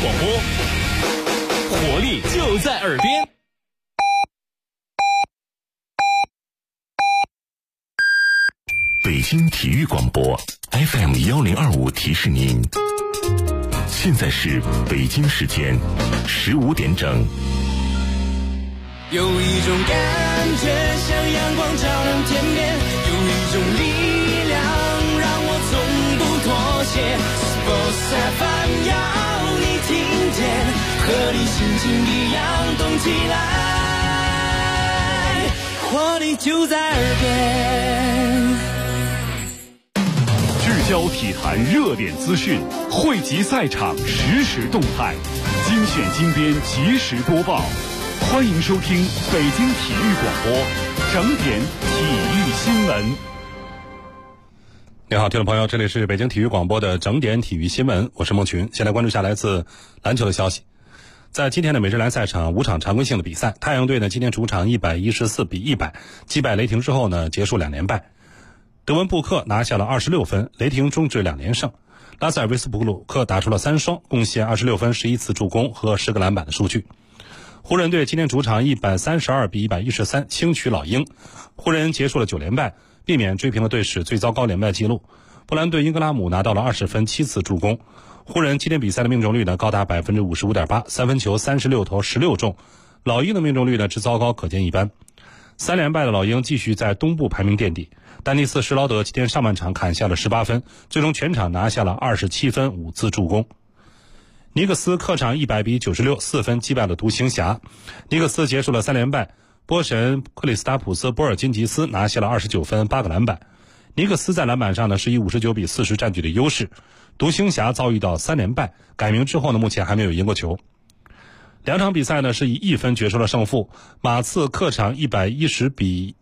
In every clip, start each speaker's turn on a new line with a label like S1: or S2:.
S1: 广播，活力就在耳边。
S2: 北京体育广播 FM1025 提示您，现在是北京时间15点整。
S3: 有一种感觉像阳光照亮天边，有一种力量让我从不妥协。Sports FM 要你听见，和你心情一样动起来，活力就在耳边。
S4: 聚焦体坛热点资讯，汇集赛场实时动态，精选精编及时播报。欢迎收听北京体育广播整点体育新闻。
S5: 你好，听众朋友，这里是北京体育广播的整点体育新闻，我是孟群。先来关注下来自篮球的消息。在今天的美职篮赛场5场常规性的比赛，太阳队呢今天主场114-100击败雷霆之后呢，结束2连败。德文布克拿下了26分，雷霆终止2连胜。拉塞尔维斯布鲁克打出了3双，贡献26分、11次助攻和10个篮板的数据。湖人队今天主场132-113轻取老鹰，湖人结束了9连败，避免追平了队史最糟糕连败记录。布兰顿英格拉姆拿到了20分、7次助攻。湖人今天比赛的命中率呢高达 55.8%， 三分球36投16中，老鹰的命中率呢之糟糕可见一斑。3连败的老鹰继续在东部排名垫底。丹尼斯·施劳德今天上半场砍下了18分，最终全场拿下了27分、5次助攻。尼克斯客场100-96 4分击败了独行侠。尼克斯结束了3连败，波神克里斯塔普斯·波尔津吉斯拿下了29分、8个篮板。尼克斯在篮板上呢是以59-40占据的优势。独行侠遭遇到3连败，改名之后呢目前还没有赢过球。2场比赛呢是以1分决出了胜负。马刺客场110-111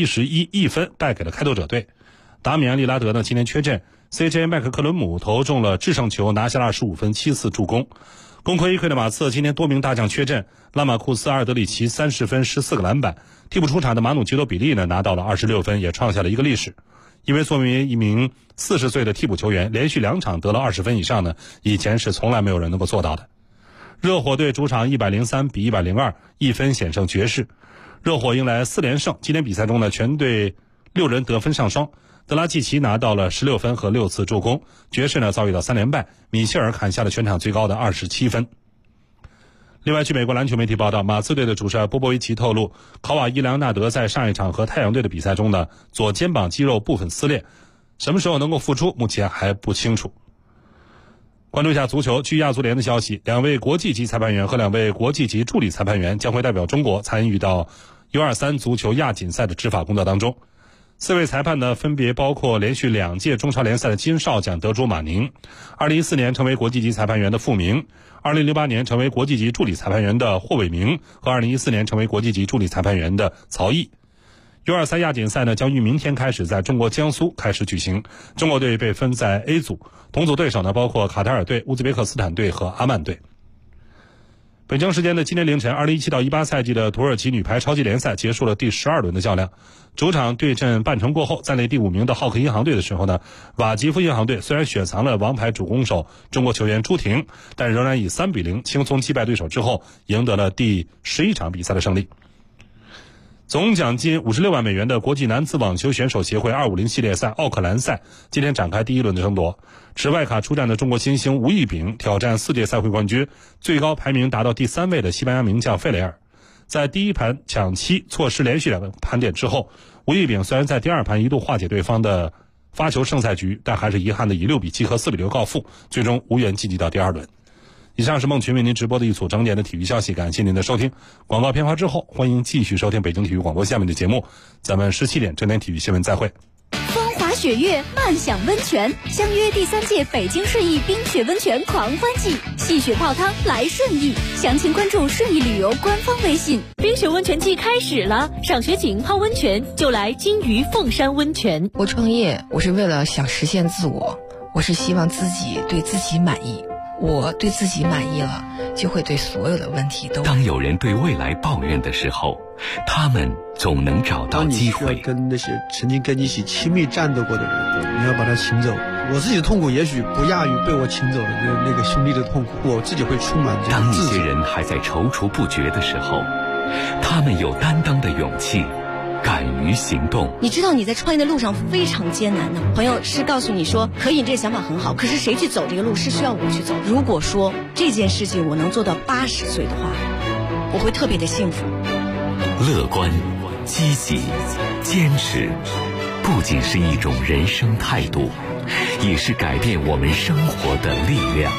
S5: 1分败给了开拓者队。达米安·利拉德呢今天缺阵， CJ 麦克克伦姆投中了制胜球，拿下了25分、7次助攻。功亏一篑的马刺今天多名大将缺阵，拉马库斯·阿尔德里奇30分、14个篮板。替补出场的马努吉罗比利呢拿到了26分，也创下了一个历史。因为作为一名40岁的替补球员，连续2场得了20分以上呢，以前是从来没有人能够做到的。热火队主场103-102 1分险胜爵士。热火迎来4连胜，今天比赛中呢全队6人得分上双。德拉季奇拿到了16分和6次助攻，爵士呢遭遇到3连败，米切尔砍下了全场最高的27分。另外，据美国篮球媒体报道，马刺队的主帅波波维奇透露，考瓦伊·莱昂纳德在上一场和太阳队的比赛中呢，左肩膀肌肉部分撕裂，什么时候能够复出，目前还不清楚。关注一下足球，据亚足联的消息，2位国际级裁判员和2位国际级助理裁判员将会代表中国参与到 U23 足球亚锦赛的执法工作当中。4位裁判呢，分别包括连续2届中超联赛的金哨奖得主马宁，2014年成为国际级裁判员的傅明，2008年成为国际级助理裁判员的霍伟明和2014年成为国际级助理裁判员的曹毅。U23 亚锦赛呢，将于明天开始在中国江苏开始举行。中国队被分在 A 组，同组对手呢包括卡塔尔队、乌兹别克斯坦队和阿曼队。北京时间的今天凌晨，2017-18赛季的土耳其女排超级联赛结束了第12轮的较量。主场对阵半程过后暂列第5名的浩克银行队的时候呢，瓦吉夫银行队虽然雪藏了王牌主攻手中国球员朱婷，但仍然以3-0轻松击败对手之后，赢得了第11场比赛的胜利。总奖金56万美元的国际男子网球选手协会250系列赛奥克兰赛今天展开第1轮的争夺。持外卡出战的中国新星吴亦丙挑战4届赛会冠军，最高排名达到第3位的西班牙名将费雷尔。在第一盘抢七错失连续2个盘点之后，吴亦丙虽然在第2盘一度化解对方的发球胜赛局，但还是遗憾的以6-7和4-6告负，最终无缘晋级到第2轮。以上是孟群为您直播的一组整点的体育消息，感谢您的收听。广告片花之后，欢迎继续收听北京体育广播下面的节目，咱们17点整点体育新闻再会。
S6: 风华雪月，漫享温泉，相约第3届北京顺义冰雪温泉狂欢季，戏雪泡汤来顺义，详情关注顺义旅游官方微信。
S7: 冰雪温泉季开始了，赏雪景泡温泉就来金鱼凤山温泉。
S8: 我创业，我是为了想实现自我，我是希望自己对自己满意。我对自己满意了，就会对所有的问题都。
S2: 当有人对未来抱怨的时候，他们总能找到机会。
S9: 当你需要跟那些曾经跟你一起亲密战斗过的人，你要把他请走， 我自己的痛苦也许不亚于被我请走的那个兄弟的痛苦，我自己会充满这
S2: 当
S9: 个自责。
S2: 一些人还在踌躇不决的时候，他们有担当的勇气，敢于行动。
S10: 你知道你在创业的路上非常艰难的，朋友是告诉你说可以，这个想法很好，可是谁去走这个路是需要我去走。如果说这件事情我能做到80岁的话，我会特别的幸福。
S2: 乐观、积极、坚持，不仅是一种人生态度，也是改变我们生活的力量。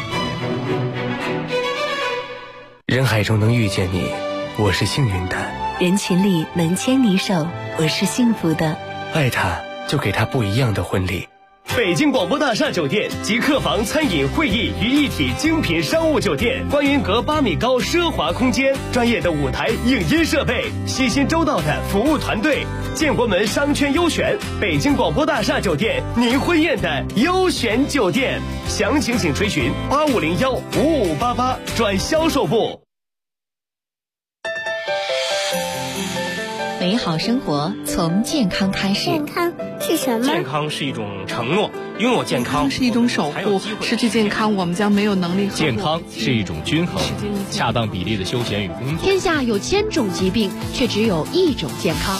S11: 人海中能遇见你，我是幸运的；
S12: 人群里能牵你手，我是幸福的。
S11: 爱他，就给他不一样的婚礼。
S1: 北京广播大厦酒店集客房、餐饮、会议于一体精品商务酒店，观云阁8米高奢华空间，专业的舞台影音设备，细心周到的服务团队，建国门商圈优选，北京广播大厦酒店，您婚宴的优选酒店。详情请垂询8501-5588转销售部。
S13: 美好生活从健康开始。
S14: 健康是什么？
S15: 健康是一种承诺，拥有健康
S16: 是一种守护。失去健康，我们将没有能力。
S17: 健康是一种均衡，恰当比例的休闲与工作。
S18: 天下有1000种疾病，却只有1种健康。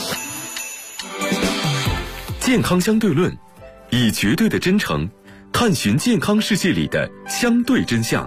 S19: 健康相对论，以绝对的真诚探寻健康世界里的相对真相。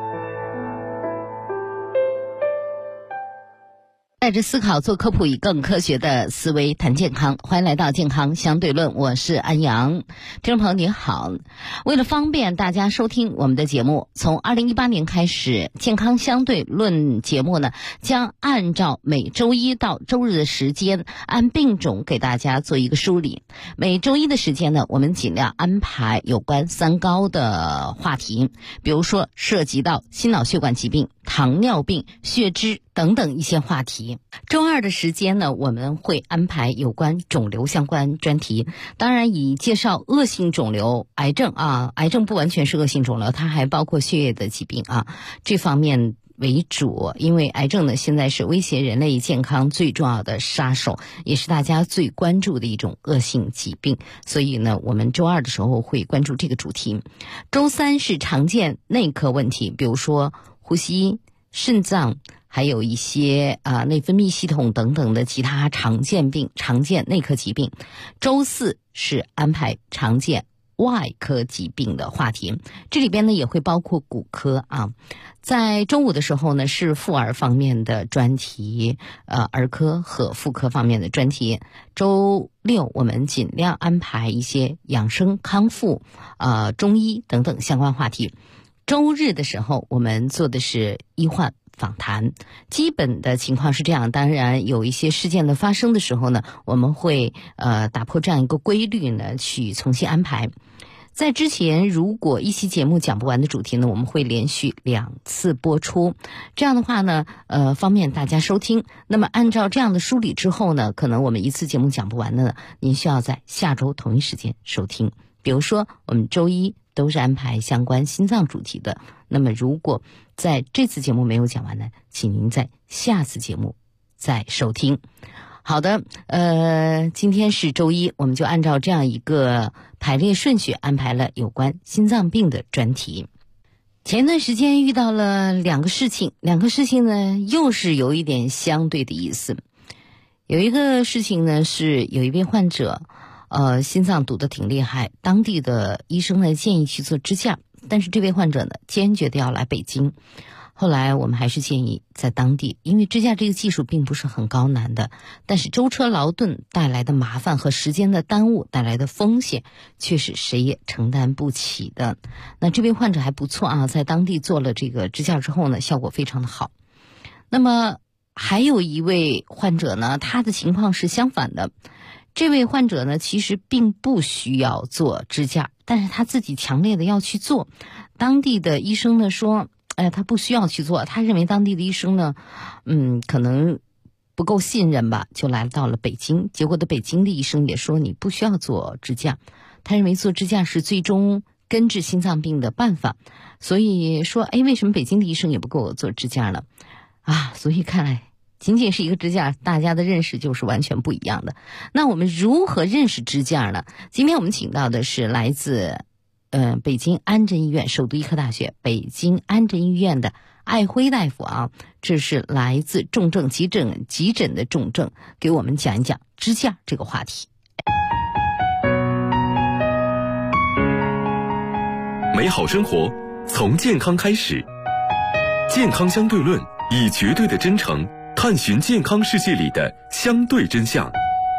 S20: 带着思考做科普，以更科学的思维谈健康。欢迎来到健康相对论，我是安阳。听众朋友你好，为了方便大家收听我们的节目，从2018年开始，健康相对论节目呢将按照每周一到周日的时间，按病种给大家做一个梳理。每周一的时间呢，我们尽量安排有关3高的话题，比如说涉及到心脑血管疾病、糖尿病、血脂等等一些话题。周二的时间呢，我们会安排有关肿瘤相关专题，当然以介绍恶性肿瘤、癌症癌症不完全是恶性肿瘤，它还包括血液的疾病这方面为主。因为癌症呢现在是威胁人类健康最重要的杀手，也是大家最关注的一种恶性疾病，所以呢我们周二的时候会关注这个主题。周三是常见内科问题，比如说呼吸、肾脏，还有一些内分泌系统等等的其他常见病、常见内科疾病。周四是安排常见外科疾病的话题，这里边呢也会包括骨科在周五的时候呢是妇儿方面的专题，儿科和妇科方面的专题。周六我们尽量安排一些养生康复、中医等等相关话题。周日的时候我们做的是医患访谈，基本的情况是这样。当然有一些事件的发生的时候呢，我们会打破这样一个规律呢，去重新安排。在之前如果一期节目讲不完的主题呢，我们会连续2次播出，这样的话呢方便大家收听。那么按照这样的梳理之后呢，可能我们一次节目讲不完的呢，您需要在下周同一时间收听。比如说我们周一都是安排相关心脏主题的，那么如果在这次节目没有讲完呢，请您在下次节目再收听。好的，今天是周一，我们就按照这样一个排列顺序安排了有关心脏病的专题。前段时间遇到了2个事情呢又是有一点相对的意思。有一个事情呢是有一位患者心脏堵得挺厉害，当地的医生呢建议去做支架，但是这位患者呢坚决的要来北京。后来我们还是建议在当地，因为支架这个技术并不是很高难的，但是舟车劳顿带来的麻烦和时间的耽误带来的风险却是谁也承担不起的。那这位患者还不错在当地做了这个支架之后呢，效果非常的好。那么还有一位患者呢，他的情况是相反的。这位患者呢其实并不需要做支架，但是他自己强烈的要去做。当地的医生呢说他不需要去做，他认为当地的医生呢可能不够信任吧，就来到了北京。结果的北京的医生也说你不需要做支架，他认为做支架是最终根治心脏病的办法。所以说为什么北京的医生也不给我做支架呢？所以看来仅仅是一个支架，大家的认识就是完全不一样的。那我们如何认识支架呢？今天我们请到的是来自北京安贞医院首都医科大学北京安贞医院的艾辉大夫啊，这是来自重症急诊的重症，给我们讲一讲支架这个话题。
S19: 美好生活从健康开始，健康相对论，以绝对的真诚探寻健康世界里的相对真相。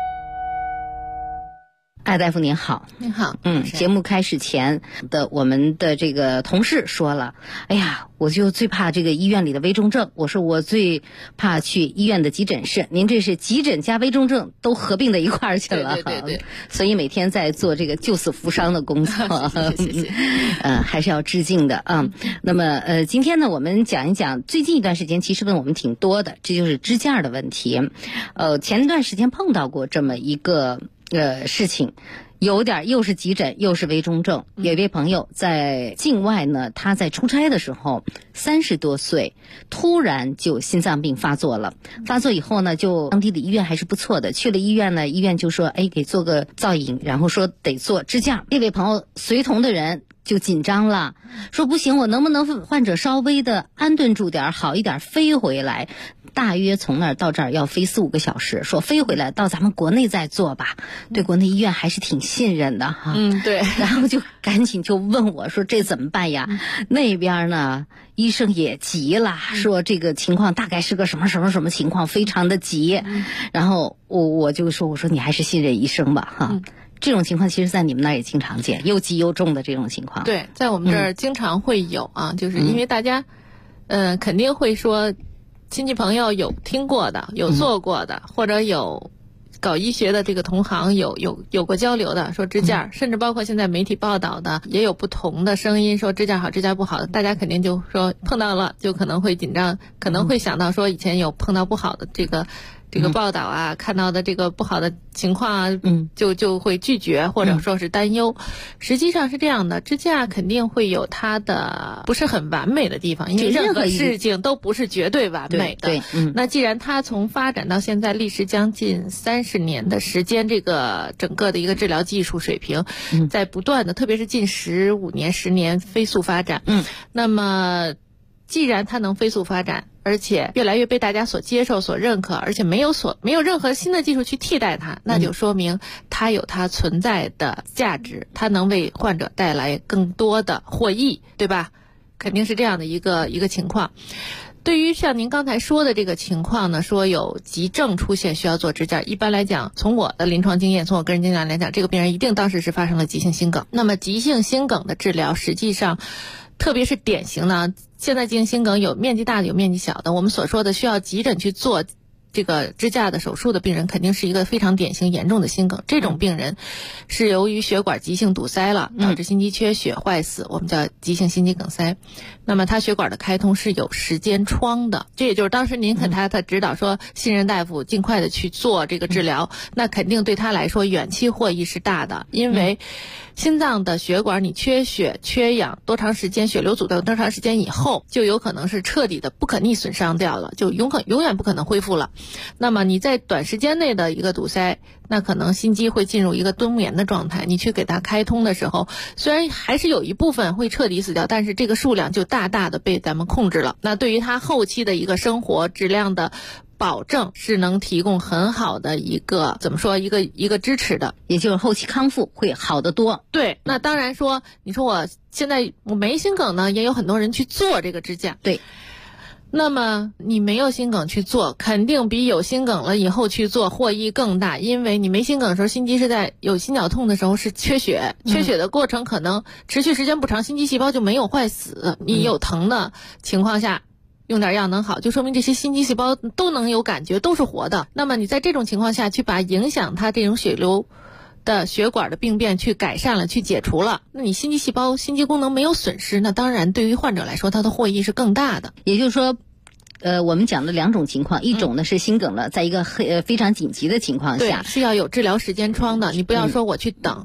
S20: 艾大夫您好。
S16: 您好。
S20: 节目开始前的我们的这个同事说了，哎呀，我就最怕这个医院里的危重症，我说我最怕去医院的急诊室，您这是急诊加危重症都合并在一块儿去了。
S16: 对，
S20: 所以每天在做这个救死扶伤的工作。谢。还是要致敬的啊。那么今天呢，我们讲一讲最近一段时间其实问我们挺多的，这就是支架的问题。前一段时间碰到过这么一个事情，有点又是急诊又是危重症。有一位朋友在境外呢，他在出差的时候30多岁，突然就心脏病发作了。发作以后呢，就当地的医院还是不错的，去了医院呢，医院就说给做个造影，然后说得做支架。这位朋友随同的人就紧张了，说不行，我能不能患者稍微的安顿住点，好一点飞回来？大约从那儿到这儿要飞4-5个小时，说飞回来到咱们国内再做吧。对国内医院还是挺信任的哈。
S16: 对。
S20: 然后就赶紧就问我说这怎么办呀？那边呢医生也急了，说这个情况大概是个什么情况，非常的急。然后我就说，我说你还是信任医生吧哈。这种情况其实在你们那儿也经常见，又急又重的这种情况。
S16: 对，在我们这儿经常会有啊，就是因为大家肯定会说亲戚朋友有听过的，有做过的，或者有搞医学的这个同行有过交流的，说支架，甚至包括现在媒体报道的也有不同的声音，说支架好支架不好，大家肯定就说碰到了就可能会紧张，可能会想到说以前有碰到不好的这个报道啊，看到的这个不好的情况啊，就会拒绝或者说是担忧。实际上是这样的，支架肯定会有它的不是很完美的地方，因为任何事情都不是绝对完美的。
S20: 对。
S16: 那既然它从发展到现在历时将近30年的时间，这个整个的一个治疗技术水平在不断的，特别是近15年、10年飞速发展。那么既然它能飞速发展，而且越来越被大家所接受、所认可，而且没有任何新的技术去替代它，那就说明它有它存在的价值，它能为患者带来更多的获益，对吧？肯定是这样的一个情况。对于像您刚才说的这个情况呢，说有急症出现需要做支架，一般来讲，从我的临床经验，从我个人经验来讲，这个病人一定当时是发生了急性心梗。那么急性心梗的治疗，实际上特别是典型的，现在急性心梗有面积大的，有面积小的。我们所说的需要急诊去做这个支架的手术的病人，肯定是一个非常典型严重的心梗。这种病人是由于血管急性堵塞了，导致心肌缺血坏死，我们叫急性心肌梗塞。那么他血管的开通是有时间窗的，这也就是当时您给他指导说信任大夫尽快的去做这个治疗，那肯定对他来说远期获益是大的。因为心脏的血管你缺血缺氧多长时间，血流阻断多长时间以后，就有可能是彻底的不可逆损伤掉了，就永远不可能恢复了。那么你在短时间内的一个堵塞，那可能心肌会进入一个冬眠的状态，你去给它开通的时候，虽然还是有一部分会彻底死掉，但是这个数量就大大的被咱们控制了。那对于他后期的一个生活质量的保证是能提供很好的一个怎么说一个支持的，
S20: 也就是后期康复会好得多。
S16: 对，那当然说，你说我现在我没心梗呢，也有很多人去做这个支架。
S20: 对。
S16: 那么你没有心梗去做，肯定比有心梗了以后去做获益更大，因为你没心梗的时候，心肌是在有心绞痛的时候是缺血，缺血的过程可能持续时间不长，心肌细胞就没有坏死。你有疼的情况下用点药能好，就说明这些心肌细胞都能有感觉，都是活的。那么你在这种情况下去把影响它这种血流的血管的病变去改善了，去解除了，那你心肌细胞心肌功能没有损失，那当然对于患者来说它的获益是更大的。
S20: 也就是说我们讲的2种情况，一种呢是心梗了，在一个非常紧急的情况下，
S16: 对，是要有治疗时间窗的，你不要说我去等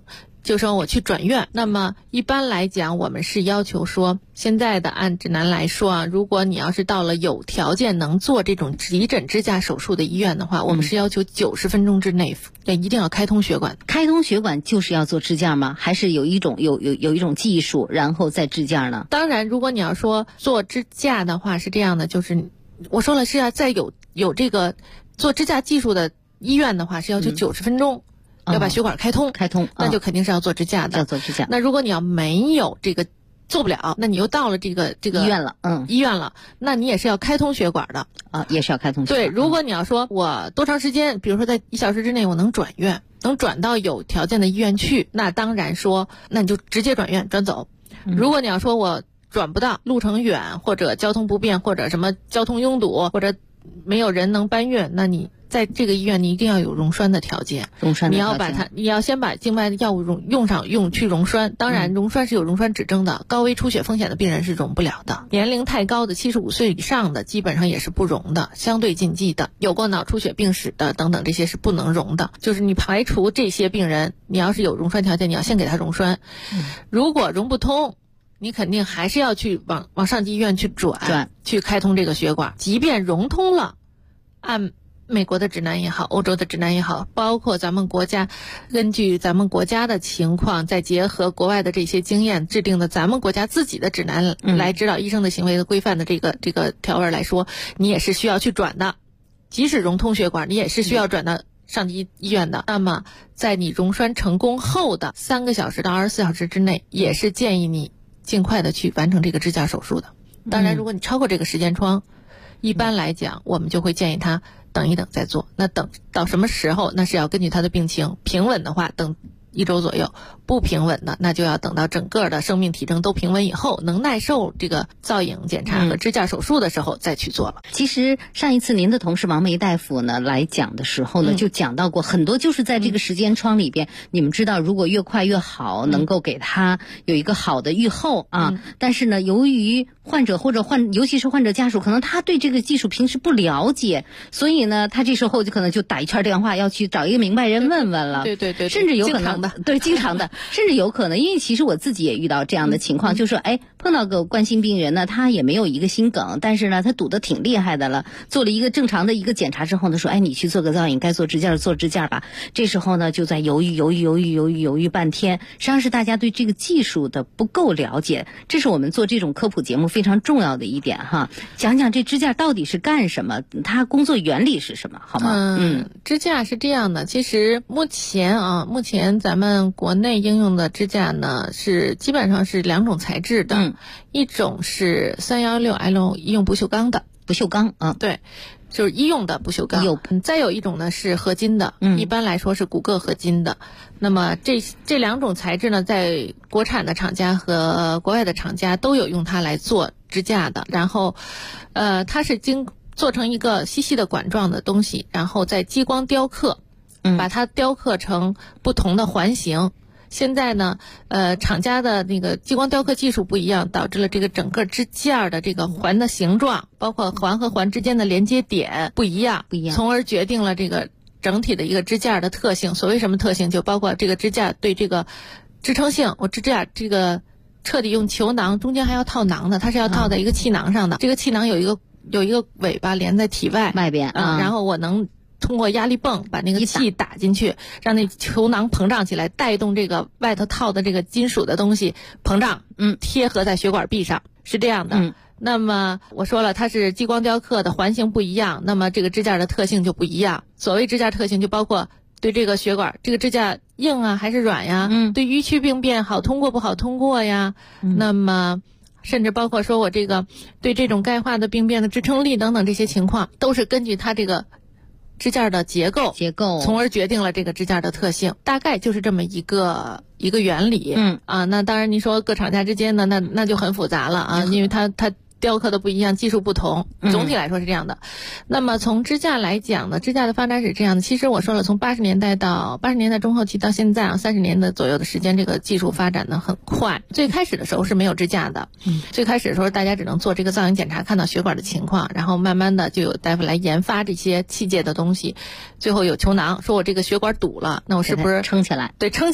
S16: 就说我去转院。那么一般来讲，我们是要求说，现在的按指南来说啊，如果你要是到了有条件能做这种急诊支架手术的医院的话，我们是要求90分钟之内一定要开通血管。
S20: 开通血管就是要做支架吗？还是有一种技术然后再支架呢？
S16: 当然，如果你要说做支架的话是这样的，就是我说了是要在有这个做支架技术的医院的话是要求90分钟。要把血管开通，那就肯定是要做支架的。
S20: 要做支架。
S16: 那如果你要没有这个做不了，那你又到了这个
S20: 医院了，
S16: 医院了，那你也是要开通血管的
S20: 啊，也是要开通血管。
S16: 对，如果你要说我多长时间，比如说在1小时之内我能转院，能转到有条件的医院去，那当然说，那你就直接转院转走。如果你要说我转不到，路程远或者交通不便或者什么交通拥堵或者没有人能搬运，那你在这个医院你一定要有溶栓的条件。你要先把境外的药物用去溶栓。当然溶栓是有溶栓指征的，高危出血风险的病人是溶不了的。年龄太高的75岁以上的基本上也是不溶的，相对禁忌的，有过脑出血病史的等等，这些是不能溶的。就是你排除这些病人，你要是有溶栓条件，你要先给他溶栓。如果溶不通，你肯定还是要去往上级医院去转去开通这个血管。即便溶通了，按美国的指南也好，欧洲的指南也好，包括咱们国家根据咱们国家的情况，再结合国外的这些经验制定的咱们国家自己的指南来指导医生的行为的规范的这个条文来说，你也是需要去转的。即使溶通血管，你也是需要转到上级医院的。那么在你溶栓成功后的3个小时到24小时之内，也是建议你尽快的去完成这个支架手术的。当然如果你超过这个时间窗，一般来讲我们就会建议他等一等再做。那等到什么时候，那是要根据他的病情，平稳的话等1周左右，不平稳的那就要等到整个的生命体征都平稳以后，能耐受这个造影检查和支架手术的时候再去做了。
S20: 其实上一次您的同事王梅大夫呢来讲的时候呢，就讲到过很多，就是在这个时间窗里边，你们知道如果越快越好，能够给他有一个好的预后啊。但是呢，由于患者尤其是患者家属，可能他对这个技术平时不了解，所以呢，他这时候就可能就打一圈电话，要去找一个明白人问问了。
S16: 对，
S20: 甚至有可能经常的，甚至有可能，因为其实我自己也遇到这样的情况，就是说，碰到个冠心病人呢，他也没有一个心梗，但是呢，他堵得挺厉害的了，做了一个正常的一个检查之后呢，说，你去做个造影，该做支架吧。这时候呢，就在犹豫半天，实际上是大家对这个技术的不够了解，这是我们做这种科普节目非常重要的一点哈。讲讲这支架到底是干什么，它工作原理是什么，好吗？
S16: 支架是这样的，其实目前咱们国内应用的支架呢，是基本上是2种材质的，一种是316L 医用不锈钢的，对，就是医用的不锈钢。再有一种呢是合金的，一般来说是骨骼合金的。那么这2种材质呢，在国产的厂家和国外的厂家都有用它来做支架的。然后，它是做成一个细细的管状的东西，然后再激光雕刻，把它雕刻成不同的环形。现在呢，厂家的那个激光雕刻技术不一样，导致了这个整个支架的这个环的形状，包括环和环之间的连接点不一样，从而决定了这个整体的一个支架的特性。所谓什么特性，就包括这个支架对这个支撑性，我支架这个彻底用球囊，中间还要套囊的，它是要套在一个气囊上的。这个气囊有一个尾巴连在体外
S20: 边，
S16: 然后我能通过压力泵把那个气打进去，让那球囊膨胀起来，带动这个外头套的这个金属的东西膨胀，贴合在血管壁上，是这样的。那么我说了，它是激光雕刻的，环形不一样，那么这个支架的特性就不一样。所谓支架特性，就包括对这个血管，这个支架硬啊还是软呀？对迂曲病变好通过不好通过呀？那么甚至包括说我这个对这种钙化的病变的支撑力等等这些情况，都是根据它这个支架的结构，从而决定了这个支架的特性，大概就是这么一个原理。那当然你说各厂家之间呢，那就很复杂了啊，因为它雕刻的不一样，技术不同，总体来说是这样的。那么从支架来讲呢，支架的发展是这样的。其实我说了，从80年代中后期到现在30年的左右的时间，这个技术发展的很快。最开始的时候是没有支架的，最开始的时候大家只能做这个造影检查，看到血管的情况，然后慢慢的就有大夫来研发这些器械的东西，最后有球囊，说我这个血管堵了，那我是不是
S20: 撑起来？
S16: 对，撑起来。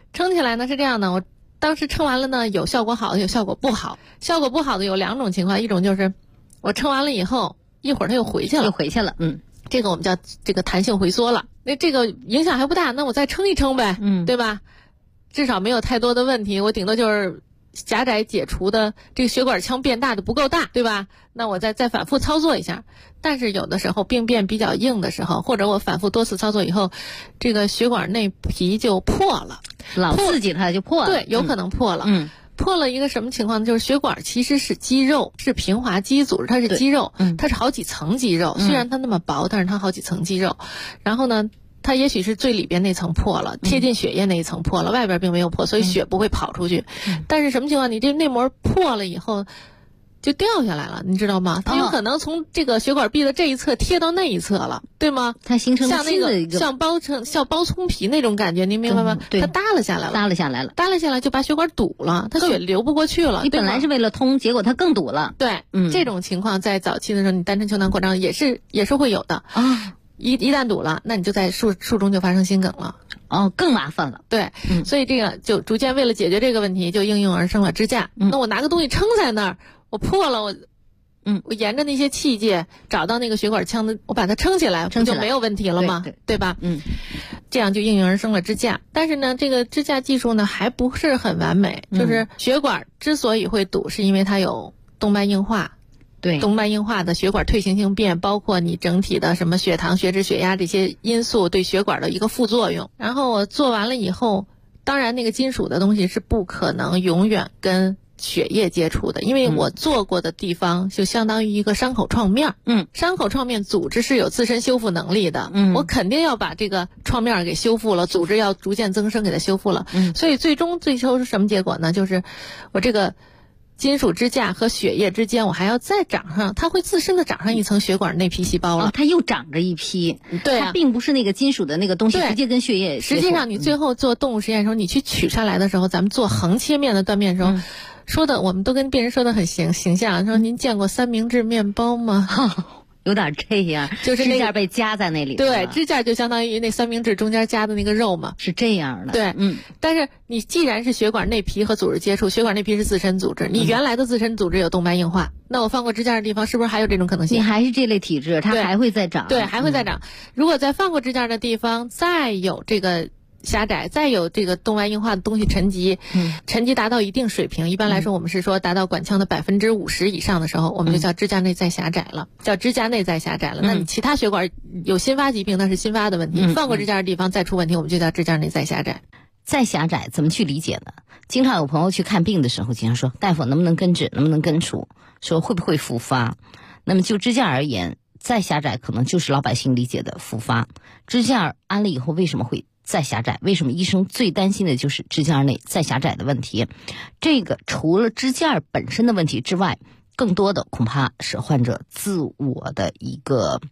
S16: 撑起来呢是这样的，我当时撑完了呢，有效果好的，有效果不好。效果不好的有2种情况，一种就是我撑完了以后，一会儿它又回去了，这个我们叫这个弹性回缩了。那这个影响还不大，那我再撑一撑呗，对吧？至少没有太多的问题，我顶多就是狭窄解除的这个血管腔变大的不够大，对吧？那我再反复操作一下。但是有的时候病变比较硬的时候，或者我反复多次操作以后，这个血管内皮就破了，
S20: 老刺激它就破了，
S16: 对，有可能破了。破了一个什么情况呢？就是血管其实是肌肉，是平滑肌组织，它是肌肉，它是好几层肌肉，虽然它那么薄，但是它好几层肌肉。然后呢，它也许是最里边那层破了，贴近血液那一层破了，外边并没有破，所以血不会跑出去。但是什么情况？你这内膜破了以后就掉下来了，你知道吗？它有可能从这个血管壁的这一侧贴到那一侧了，对吗？
S20: 它形成
S16: 像那个像包葱皮那种感觉，您明白吗？它耷拉下来了，耷拉下来就把血管堵了，它血流不过去了。
S20: 你本来是为了通，结果它更堵了。
S16: 对，这种情况在早期的时候，你单纯球囊扩张也是会有的啊。一旦堵了，那你就在术中就发生心梗了。
S20: 更麻烦了。
S16: 对，所以这个就逐渐为了解决这个问题，就应运而生了支架。那我拿个东西撑在那儿，我破了，我沿着那些器械找到那个血管腔的，我把它撑起来，不就没有问题了吗？对吧？这样就应运而生了支架。但是呢，这个支架技术呢还不是很完美，就是血管之所以会堵，是因为它有动脉硬化。对，动脉硬化的血管退行性变，包括你整体的什么血糖、血脂、血压这些因素对血管的一个副作用。然后我做完了以后，当然那个金属的东西是不可能永远跟血液接触的，因为我做过的地方就相当于一个伤口创面。伤口创面组织是有自身修复能力的，我肯定要把这个创面给修复了，组织要逐渐增生给它修复了。所以最终追求是什么结果呢？就是我这个金属支架和血液之间，我还要再长上，它会自身的长上一层血管内皮细胞了。
S20: 它又长着一批。对，它并不是那个金属的那个东西直接跟血液。
S16: 实际上，你最后做动物实验的时候，你去取下来的时候，咱们做横切面的断面的时候，说的我们都跟病人说的很形象，说您见过三明治面包吗？
S20: 有点这样，
S16: 就是
S20: 支架被夹在那里。
S16: 对，支架就相当于那三明治中间夹的那个肉嘛。
S20: 是这样的。
S16: 对，但是你既然是血管内皮和组织接触，血管内皮是自身组织，你原来的自身组织有动脉硬化，那我放过支架的地方是不是还有这种可能性？
S20: 你还是这类体质，它还会再长。
S16: 对，还会再长。如果在放过支架的地方再有这个狭窄，再有这个动脉硬化的东西沉积，沉积达到一定水平，一般来说我们是说达到管腔的50%以上的时候，我们就叫支架内在狭窄了，叫支架内在狭窄了。那你其他血管有新发疾病，那是新发的问题，放过支架的地方再出问题，我们就叫支架内在狭窄。
S20: 再狭窄怎么去理解呢？经常有朋友去看病的时候，经常说大夫能不能根治，能不能根除，说会不会复发。那么就支架而言，再狭窄可能就是老百姓理解的复发。支架安了以后为什么会再狭窄？为什么医生最担心的就是支架内再狭窄的问题？这个除了支架本身的问题之外，更多的恐怕是患者自我的一个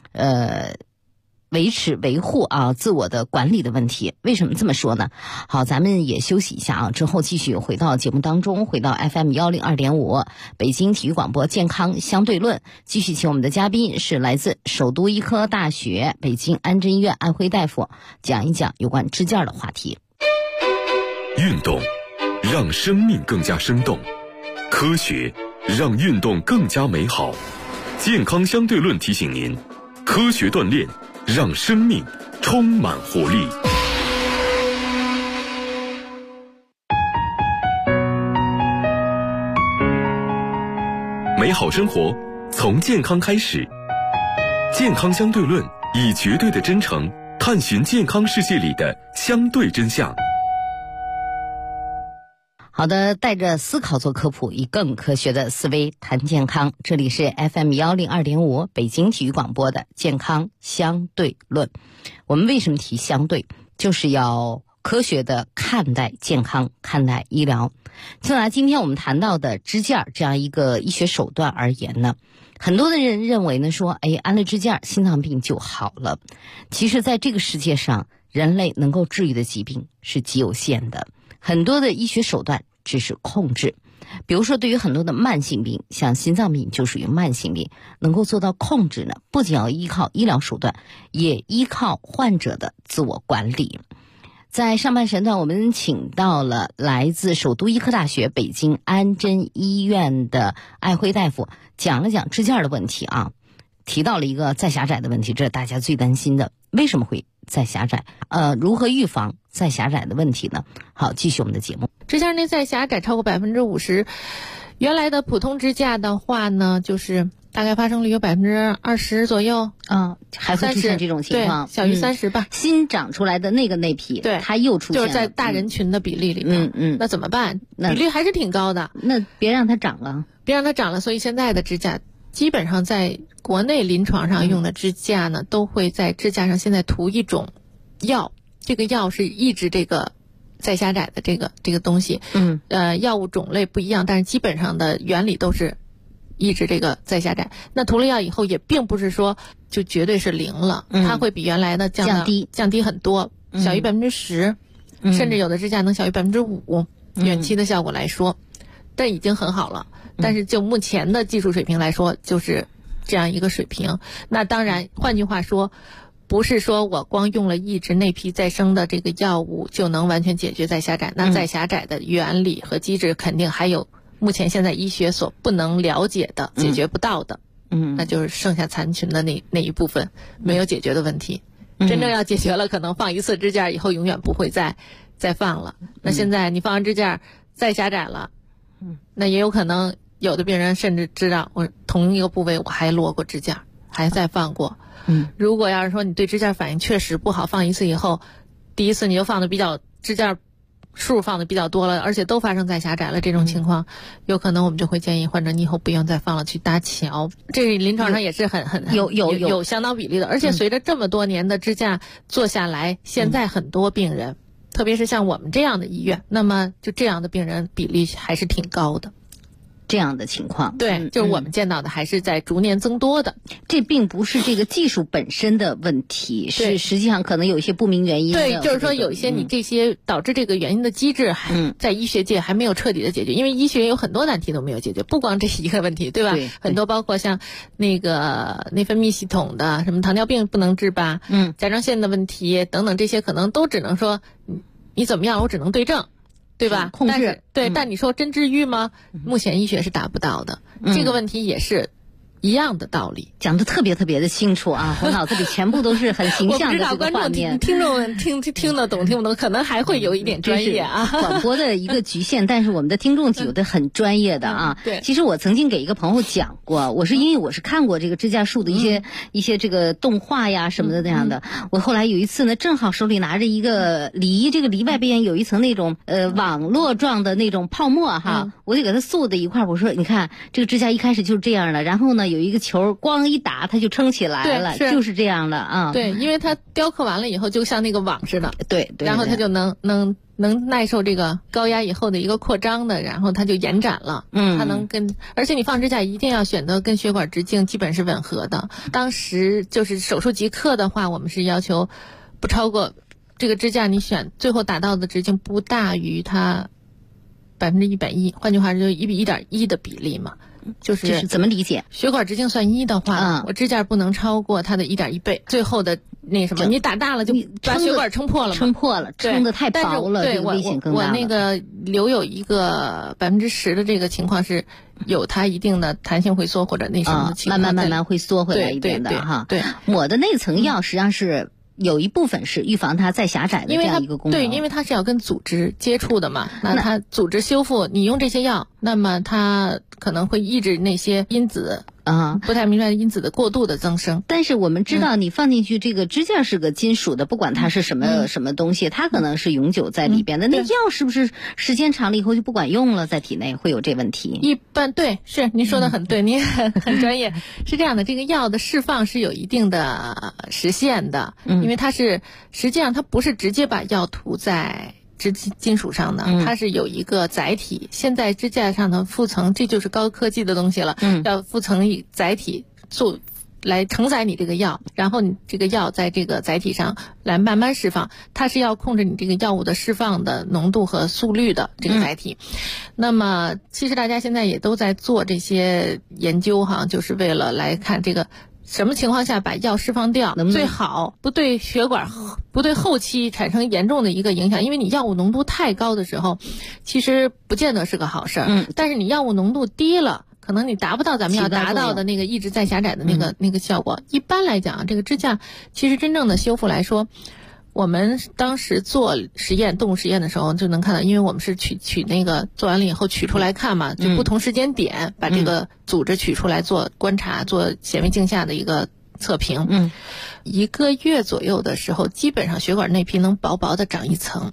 S20: 维护啊，自我的管理的问题。为什么这么说呢？好，咱们也休息一下啊，之后继续回到节目当中，回到 FM 102.5北京体育广播健康相对论，继续请我们的嘉宾是来自首都医科大学北京安贞医院安徽大夫，讲一讲有关支架的话题。
S19: 运动让生命更加生动，科学让运动更加美好。健康相对论提醒您，科学锻炼让生命充满活力。美好生活从健康开始。健康相对论以绝对的真诚探寻健康世界里的相对真相。
S20: 好的，带着思考做科普，以更科学的思维谈健康。这里是 FM 102.5北京体育广播的健康相对论。我们为什么提相对？就是要科学的看待健康，看待医疗。就拿今天我们谈到的支架这样一个医学手段而言呢，很多的人认为呢说，安了支架心脏病就好了。其实在这个世界上，人类能够治愈的疾病是极有限的。很多的医学手段只是控制，比如说对于很多的慢性病，像心脏病就属于慢性病，能够做到控制呢，不仅要依靠医疗手段，也依靠患者的自我管理。 在上半时段，我们请到了来自首都医科大学北京安贞医院的艾辉大夫，讲了讲支架的问题啊，提到了一个再狭窄的问题，这是大家最担心的，为什么会再狭窄？如何预防再狭窄的问题呢？好，继续我们的节目。
S16: 支架内再狭窄超过50%，原来的普通支架的话呢，就是大概发生率有20%左右，
S20: 还会出现这种情况，
S16: 对，小于30吧。
S20: 新长出来的那个内皮，
S16: 对，
S20: 它又出现了，
S16: 就是在大人群的比例里面，那怎么办？比例还是挺高的。
S20: 那别让它长了，
S16: 别让它长了。所以现在的支架，基本上在国内临床上用的支架呢，都会在支架上现在涂一种药，这个药是抑制这个再狭窄的这个东西。药物种类不一样，但是基本上的原理都是抑制这个再狭窄。那涂了药以后，也并不是说就绝对是0了，它会比原来的降低很多，小于10%，甚至有的支架能小于5%，远期的效果来说，这已经很好了。但是就目前的技术水平来说，就是这样一个水平。那当然，换句话说，不是说我光用了抑制内皮再生的这个药物就能完全解决再狭窄。那再狭窄的原理和机制肯定还有目前现在医学所不能了解的、解决不到的，那就是剩下残群的那一部分没有解决的问题。真正要解决了，可能放一次支架以后永远不会再放了。那现在你放完支架再狭窄了，那也有可能有的病人甚至知道我同一个部位我还落过支架，还再放过。如果要是说你对支架反应确实不好，放一次以后，第一次你就放的支架数放的比较多了，而且都发生再狭窄了，这种情况，有可能我们就会建议患者你以后不用再放了，去搭桥。这临床上也是很有相当比例的。而且随着这么多年的支架做下来，现在很多病人，特别是像我们这样的医院，那么就这样的病人比例还是挺高的。
S20: 这样的情况，
S16: 对，就是我们见到的还是在逐年增多的。
S20: 这并不是这个技术本身的问题，是实际上可能有一些不明原因的。
S16: 对，就是说有一些你这些导致这个原因的机制，在医学界还没有彻底的解决，因为医学有很多难题都没有解决，不光这一个问题，对吧？对，很多包括像那个内分泌系统的，什么糖尿病不能治吧，甲状腺的问题等等，这些可能都只能说你怎么样，我只能对症。对吧？
S20: 控制
S16: 对，但你说真治愈吗？目前医学是达不到的。这个问题也是一样的道理，
S20: 讲得特别的清楚啊！我脑子里全部都是很形象的这个画面。
S16: 听众们听得懂听不懂，可能还会有一点专业啊。
S20: 广播的一个局限，但是我们的听众有的很专业的啊。
S16: 对，
S20: 其实我曾经给一个朋友讲过，因为我是看过这个支架术的一些这个动画呀什么的那样的。我后来有一次呢，正好手里拿着一个梨，这个梨外边有一层那种网络状的那种泡沫哈，我就给它塑在一块，我说你看这个支架一开始就是这样的，然后呢有一个球光一打它就撑起来了，就是这样的啊。
S16: 对，因为它雕刻完了以后就像那个网似的，
S20: 对，
S16: 然后它就能耐受这个高压以后的一个扩张的，然后它就延展了。它能而且你放支架一定要选择跟血管直径基本是吻合的。当时就是手术即刻的话，我们是要求不超过这个支架，你选最后达到的直径不大于它110%，换句话说就1比1.1的比例嘛。
S20: 就是怎么理解？
S16: 血管直径算1的话，我支架不能超过它的1.1倍。最后的那什么，你打大了就把血管撑破了嘛，
S20: 撑得太薄了，
S16: 对，
S20: 这个危险更大了。
S16: 我那个留有一个10%的这个情况是有它一定的弹性回缩或者那什么的情况，
S20: 慢慢会缩回来一点的哈。
S16: 对，
S20: 抹的那层药实际上是有一部分是预防它再狭窄的这样一个功能。
S16: 对，因为它是要跟组织接触的嘛，那它组织修复，你用这些药，那么它可能会抑制那些因子不太明白的因子的过度的增生。
S20: 但是我们知道，你放进去这个支架是个金属的，不管它是什么东西，它可能是永久在里边的。那药是不是时间长了以后就不管用了，在体内会有这问题？
S16: 一般对，是您说的很对，您很专业。是这样的，这个药的释放是有一定的时限的，因为它是实际上它不是直接把药涂在金属上的，它是有一个载体。现在支架上的附层，这就是高科技的东西了，要附层一载体来承载你这个药，然后你这个药在这个载体上来慢慢释放，它是要控制你这个药物的释放的浓度和速率的这个载体。那么其实大家现在也都在做这些研究哈，就是为了来看这个什么情况下把药释放掉，最好不对血管不对后期产生严重的一个影响，因为你药物浓度太高的时候，其实不见得是个好事儿。但是你药物浓度低了，可能你达不到咱们要达到的那个抑制再狭窄的那个效果。一般来讲，这个支架其实真正的修复来说，我们当时做实验动物实验的时候就能看到，因为我们是取那个做完了以后取出来看嘛，就不同时间点把这个组织取出来做观察，做显微镜下的一个测评。1个月左右的时候，基本上血管内皮能薄薄的长一层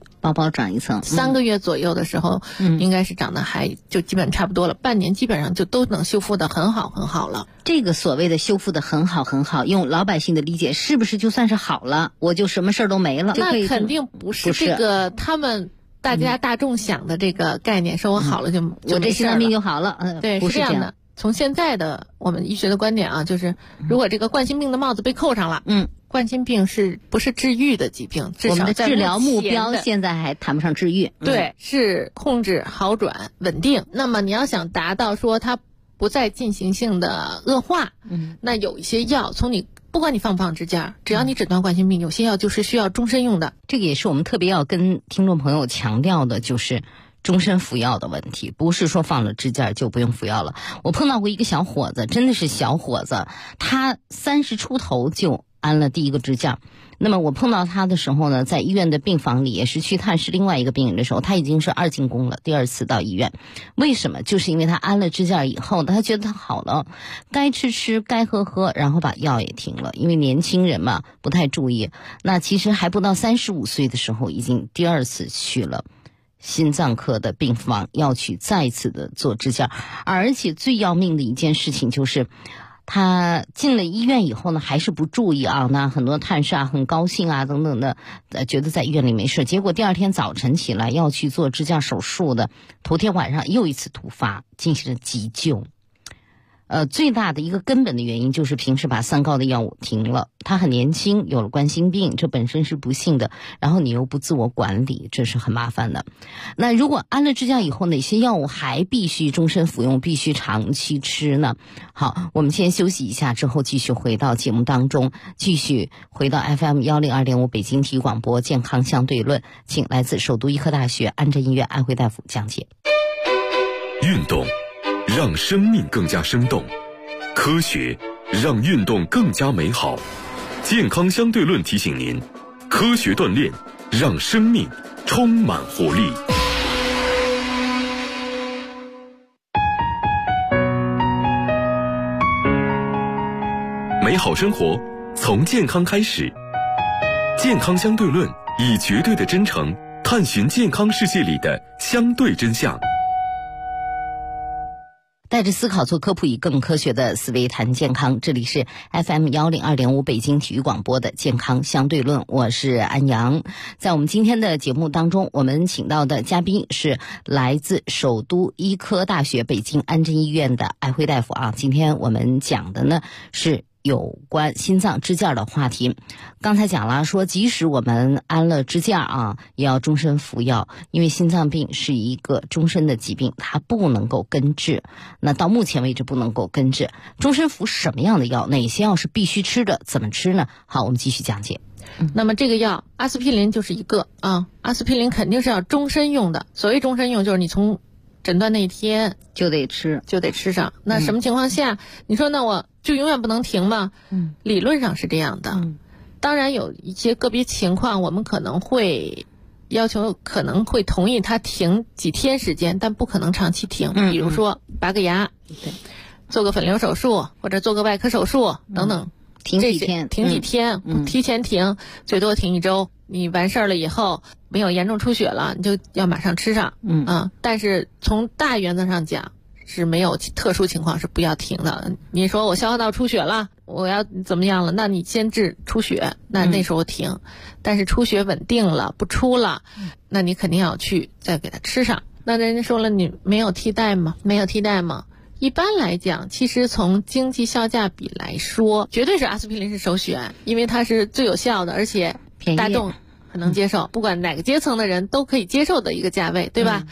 S16: ，3个月左右的时候，应该是长得还就基本差不多了，半年基本上就都能修复的很好很好了。
S20: 这个所谓的修复的很好很好，用老百姓的理解，是不是就算是好了，我就什么事儿都没了？
S16: 那肯定不是这个他们大家大众想的这个概念，说我好了就
S20: 我这心脏病就好了。
S16: 对，是这样的。从现在的我们医学的观点啊，就是如果这个冠心病的帽子被扣上了，冠心病是不是治愈的疾病？至少
S20: 我们的治疗目标现在还谈不上治愈，
S16: 对，是控制、好转、稳定。那么你要想达到说它不再进行性的恶化，那有一些药从你不管你放不放支架，只要你诊断冠心病，有些药就是需要终身用的。
S20: 这个也是我们特别要跟听众朋友强调的，就是终身服药的问题，不是说放了支架就不用服药了。我碰到过一个小伙子，真的是小伙子，他30出头就安了第一个支架。那么我碰到他的时候呢，在医院的病房里，也是去探视另外一个病人的时候，他已经是2进宫了，第2次到医院。为什么？就是因为他安了支架以后，他觉得他好了，该吃吃，该喝喝，然后把药也停了。因为年轻人嘛，不太注意。那其实还不到35岁的时候，已经第2次去了心脏科的病房，要去再次的做支架。而且最要命的一件事情就是他进了医院以后呢，还是不注意啊，那很多探视啊，很高兴啊等等的，觉得在医院里没事。结果第2天早晨起来要去做支架手术的，头天晚上又一次突发，进行了急救。最大的一个根本的原因就是平时把3高的药物停了。他很年轻，有了冠心病，这本身是不幸的，然后你又不自我管理，这是很麻烦的。那如果安了支架以后，哪些药物还必须终身服用，必须长期吃呢？好，我们先休息一下，之后继续回到节目当中，继续回到 FM 102.5北京体育广播健康相对论，请来自首都医科大学安贞医院安徽大夫讲解。
S19: 运动让生命更加生动，科学让运动更加美好。健康相对论提醒您，科学锻炼让生命充满活力。美好生活从健康开始，健康相对论以绝对的真诚探寻健康世界里的相对真相。
S20: 带着思考做科普，以更科学的思维谈健康。这里是 FM 102.5北京体育广播的健康相对论，我是安阳。在我们今天的节目当中，我们请到的嘉宾是来自首都医科大学北京安贞医院的艾辉大夫啊。今天我们讲的呢是有关心脏支架的话题。刚才讲了说，即使我们安了支架啊，也要终身服药，因为心脏病是一个终身的疾病，它不能够根治。那到目前为止不能够根治，终身服什么样的药，哪些药是必须吃的，怎么吃呢？好，我们继续讲解。
S16: 那么这个药阿司匹林就是一个啊，阿司匹林肯定是要终身用的。所谓终身用，就是你从诊断那一天
S20: 就得吃
S16: 上。那什么情况下你说那我就永远不能停吗？理论上是这样的。当然有一些个别情况，我们可能会要求，可能会同意他停几天时间，但不可能长期停。比如说拔个牙，做个粉瘤手术，或者做个外科手术等等，
S20: 停几天，
S16: 提前停，最多停1周。你完事儿了以后没有严重出血了，你就要马上吃上。但是从大原则上讲是没有特殊情况是不要停的。你说我消化道出血了，我要怎么样了，那你先治出血，那时候停。但是出血稳定了不出了，那你肯定要去再给它吃上。那人家说了，你没有替代吗？一般来讲，其实从经济效价比来说，绝对是阿司匹林是首选，因为它是最有效的，而且大众很能接受，不管哪个阶层的人都可以接受的一个价位，对吧？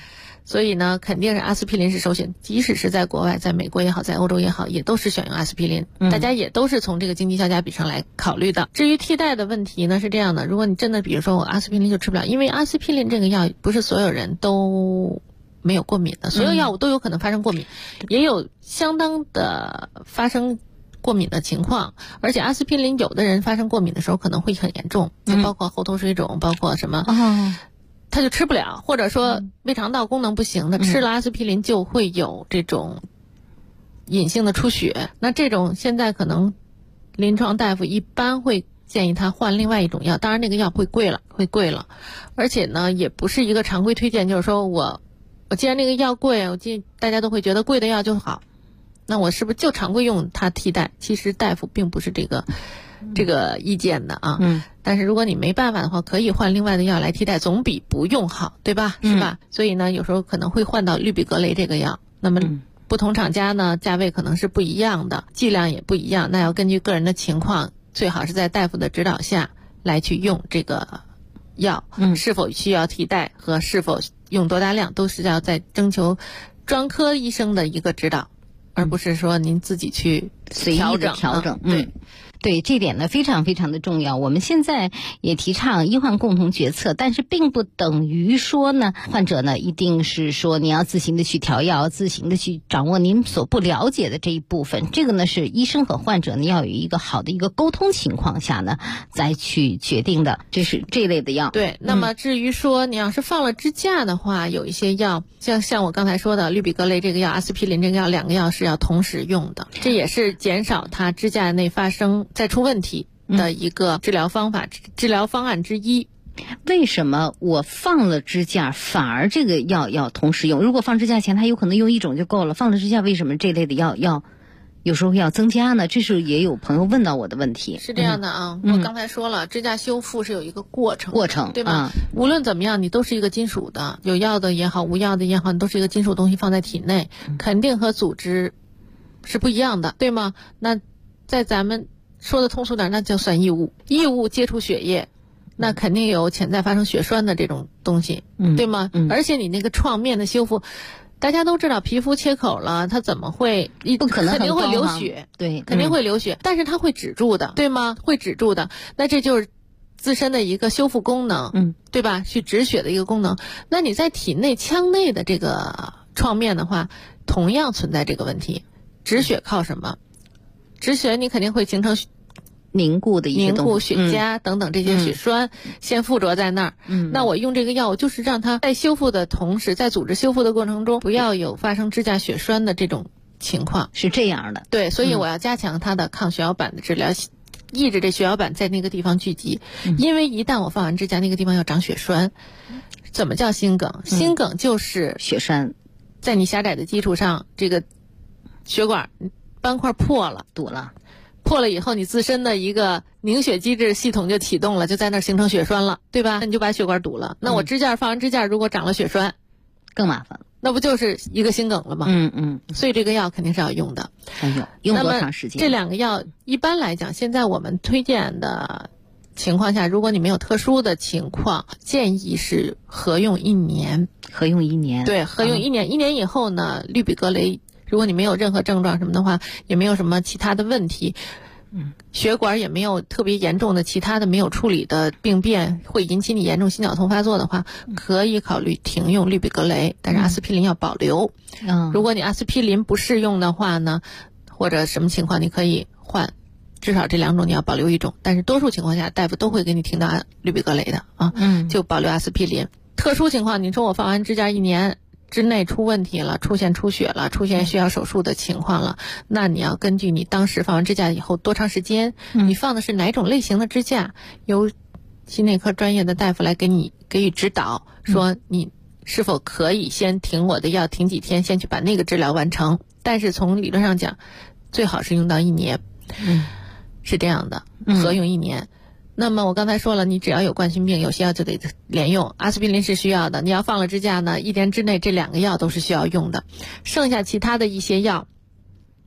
S16: 所以呢，肯定是阿司匹林是首选，即使是在国外，在美国也好，在欧洲也好，也都是选用阿司匹林。大家也都是从这个经济效价比上来考虑的。至于替代的问题呢，是这样的，如果你真的比如说我阿司匹林就吃不了，因为阿司匹林这个药不是所有人都没有过敏的，所有药物都有可能发生过敏，也有相当的发生过敏的情况，而且阿司匹林有的人发生过敏的时候可能会很严重，包括喉头水肿，包括什么他就吃不了，或者说胃肠道功能不行的，吃了阿司匹林就会有这种隐性的出血。那这种现在可能临床大夫一般会建议他换另外一种药，当然那个药会贵了，而且呢也不是一个常规推荐，就是说我既然那个药贵，大家都会觉得贵的药就好，那我是不是就常规用它替代？其实大夫并不是这个意见的啊。但是如果你没办法的话，可以换另外的药来替代，总比不用好，对吧？是吧？所以呢，有时候可能会换到氯吡格雷这个药。那么不同厂家呢，价位可能是不一样的，剂量也不一样，那要根据个人的情况，最好是在大夫的指导下来去用这个药。是否需要替代和是否用多大量，都是要在征求专科医生的一个指导，而不是说您自己去
S20: 随意的调整。对，这点呢非常非常的重要。我们现在也提倡医患共同决策，但是并不等于说呢，患者呢一定是说你要自行的去调药，自行的去掌握您所不了解的这一部分。这个呢是医生和患者呢要有一个好的一个沟通情况下呢再去决定的。这是这类的药。
S16: 对，那么至于说你要是放了支架的话，有一些药像我刚才说的氯吡格雷这个药，阿司匹林这个药，两个药是要同时用的，这也是减少它支架内发生再出问题的一个治疗方法、治疗方案之一。
S20: 为什么我放了支架反而这个药要同时用？如果放支架前它有可能用一种就够了，放了支架为什么这类的药有时候要增加呢？这是也有朋友问到我的问题。
S16: 是这样的啊，我刚才说了，支架修复是有一个过程，对吧？无论怎么样，你都是一个金属的，有药的也好，无药的也好，你都是一个金属东西放在体内，肯定和组织是不一样的，对吗？那在咱们说的通俗点，那就算异物接触血液，那肯定有潜在发生血栓的这种东西，对吗？而且你那个创面的修复，大家都知道皮肤切口了，它怎么会
S20: 不可能
S16: 肯定会流血，
S20: 对，
S16: 肯定会流血，但是它会止住的，对吗？会止住的，那这就是自身的一个修复功能，对吧？去止血的一个功能。那你在体内腔内的这个创面的话，同样存在这个问题。止血靠什么？止血你肯定会形成
S20: 凝固的一些东西，
S16: 血痂等等这些血栓先附着在那儿。那我用这个药，我就是让它在修复的同时，在组织修复的过程中，不要有发生支架血栓的这种情况。
S20: 是这样的。
S16: 对，所以我要加强它的抗血小板的治疗，抑制这血小板在那个地方聚集。因为一旦我放完支架，那个地方要长血栓。怎么叫心梗？心梗就是
S20: 血栓
S16: 在你狭窄的基础上，这个血管斑块破了，
S20: 堵了。
S16: 破了以后，你自身的一个凝血机制系统就启动了，就在那儿形成血栓了，对吧？那你就把血管堵了。那我支架放完支架，如果长了血栓，
S20: 更麻烦了，
S16: 那不就是一个心梗了吗？所以这个药肯定是要用的。
S20: 用多长时间？
S16: 这两个药一般来讲，现在我们推荐的情况下，如果你没有特殊的情况，建议是合用1年。
S20: 合用1年。
S16: 对，合用1年。1年以后呢，氯吡格雷，如果你没有任何症状什么的话，也没有什么其他的问题，血管也没有特别严重的其他的没有处理的病变会引起你严重心绞痛发作的话，可以考虑停用氯吡格雷，但是阿司匹林要保留。如果你阿司匹林不适用的话呢，或者什么情况你可以换，至少这两种你要保留一种，但是多数情况下大夫都会给你停到氯吡格雷的啊，就保留阿司匹林。特殊情况，你说我放完支架1年之内出问题了，出现出血了，出现需要手术的情况了，那你要根据你当时放完支架以后多长时间，你放的是哪种类型的支架，由心内科专业的大夫来给予指导，说你是否可以先停我的药，停几天，先去把那个治疗完成。但是从理论上讲，最好是用到1年，是这样的，合用1年。那么我刚才说了，你只要有冠心病，有些药就得连用，阿司匹林是需要的。你要放了支架呢，1年之内这2个药都是需要用的。剩下其他的一些药，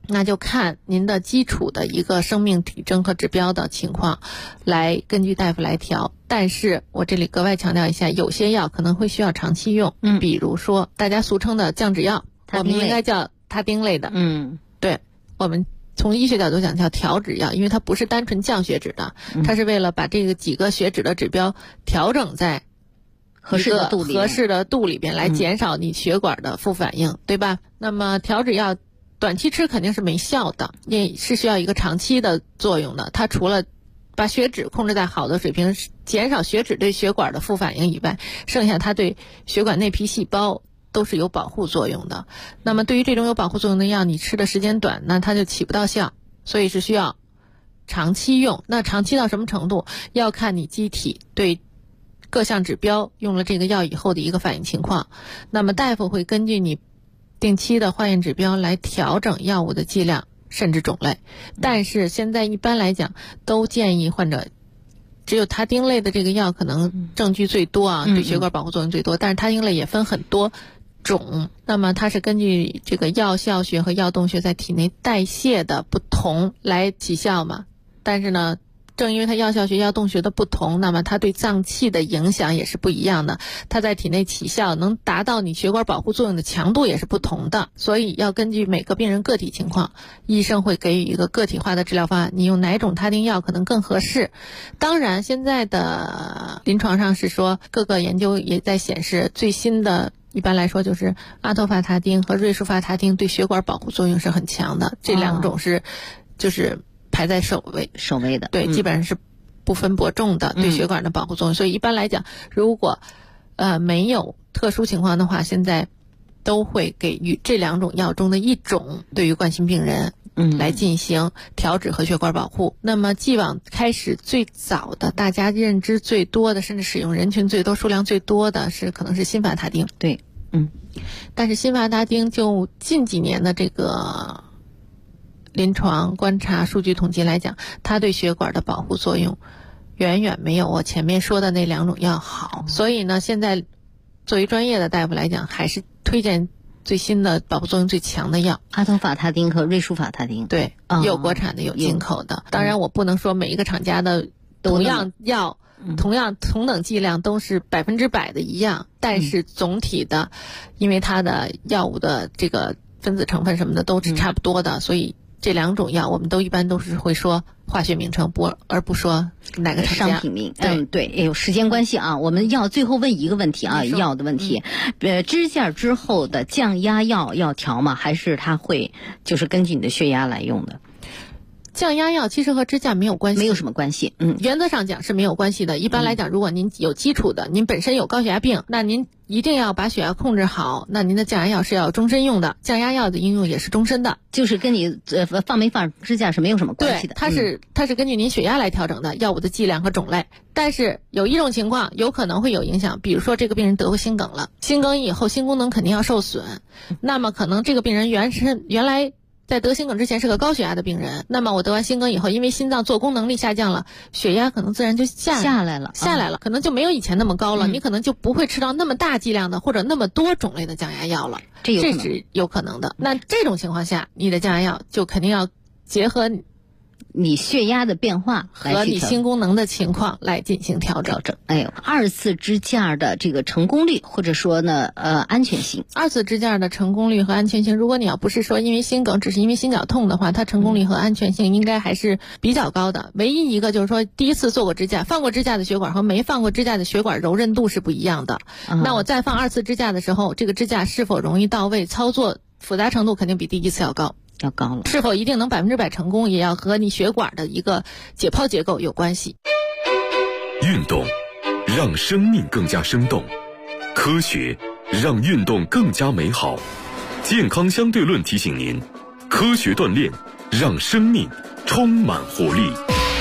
S16: 那就看您的基础的一个生命体征和指标的情况，来根据大夫来调。但是我这里格外强调一下，有些药可能会需要长期用，比如说大家俗称的降脂药，我们应该叫他汀类的，对，我们从医学角度讲叫调脂药，因为它不是单纯降血脂的，它是为了把这个几个血脂的指标调整在合适的度里边，来减少你血管的副反应，对吧？那么调脂药短期吃肯定是没效的，也是需要一个长期的作用的。它除了把血脂控制在好的水平，减少血脂对血管的副反应以外，剩下它对血管内皮细胞都是有保护作用的。那么对于这种有保护作用的药，你吃的时间短，那它就起不到效，所以是需要长期用。那长期到什么程度，要看你机体对各项指标用了这个药以后的一个反应情况。那么大夫会根据你定期的化验指标来调整药物的剂量甚至种类。但是现在一般来讲都建议患者，只有他汀类的这个药可能证据最多啊，对血管保护作用最多，但是他汀类也分很多种，那么它是根据这个药效学和药动学在体内代谢的不同来起效嘛。但是呢，正因为它药效学、药动学的不同，那么它对脏器的影响也是不一样的，它在体内起效能达到你血管保护作用的强度也是不同的，所以要根据每个病人个体情况，医生会给予一个个体化的治疗方案，你用哪种他汀药可能更合适。当然现在的临床上是说，各个研究也在显示，最新的一般来说就是阿托伐他汀和瑞舒伐他汀对血管保护作用是很强的，这两种是就是排在首位的，对，基本上是不分伯仲的，对血管的保护作用。所以一般来讲，如果没有特殊情况的话，现在都会给予这两种药中的一种，对于冠心病人来进行调脂和血管保护。那么既往开始最早的，大家认知最多的，甚至使用人群最多、数量最多的是可能是辛伐他汀。
S20: 对，
S16: 但是辛伐他汀就近几年的这个临床观察数据统计来讲，它对血管的保护作用远远没有我前面说的那两种药好。所以呢，现在作为专业的大夫来讲，还是推荐最新的保护作用最强的药，
S20: 阿托伐他汀和瑞舒伐他汀。
S16: 对，有国产的，有进口的。当然我不能说每一个厂家的同样药同等剂量都是100%的一样，但是总体的，因为它的药物的这个分子成分什么的都是差不多的，所以这两种药我们都一般都是会说化学名称，而不说哪个厂家
S20: 商品名。对，有时间关系啊，我们要最后问一个问题啊，药的问题。支架之后的降压药要调吗？还是它会就是根据你的血压来用的？
S16: 降压药其实和支架没有关系，
S20: 没有什么关系。
S16: 原则上讲是没有关系的。一般来讲，如果您有基础的，您本身有高血压病，那您一定要把血压控制好，那您的降压药是要终身用的。降压药的应用也是终身的，
S20: 就是跟你放没放支架是没有什么关系的。
S16: 对，它是根据您血压来调整的，药物的剂量和种类。但是有一种情况有可能会有影响，比如说这个病人得过心梗了，心梗以后心功能肯定要受损，那么可能这个病人原来在得心梗之前是个高血压的病人，那么我得完心梗以后，因为心脏做功能力下降了，血压可能自然就下来了，可能就没有以前那么高了，你可能就不会吃到那么大剂量的或者那么多种类的降压药了，这是有可能的。那这种情况下，你的降压药就肯定要结合
S20: 你血压的变化
S16: 和你心功能的情况来进行调整。
S20: 二次支架的这个成功率或者说呢安全性。
S16: 二次支架的成功率和安全性，如果你要不是说因为心梗，只是因为心绞痛的话，它成功率和安全性应该还是比较高的。唯一一个就是说，第一次做过支架，放过支架的血管和没放过支架的血管柔韧度是不一样的。那我再放二次支架的时候，这个支架是否容易到位，操作复杂程度肯定比第一次要高了，是否一定能100%成功，也要和你血管的一个解剖结构有关系。
S19: 运动让生命更加生动，科学让运动更加美好。健康相对论提醒您，科学锻炼让生命充满活力。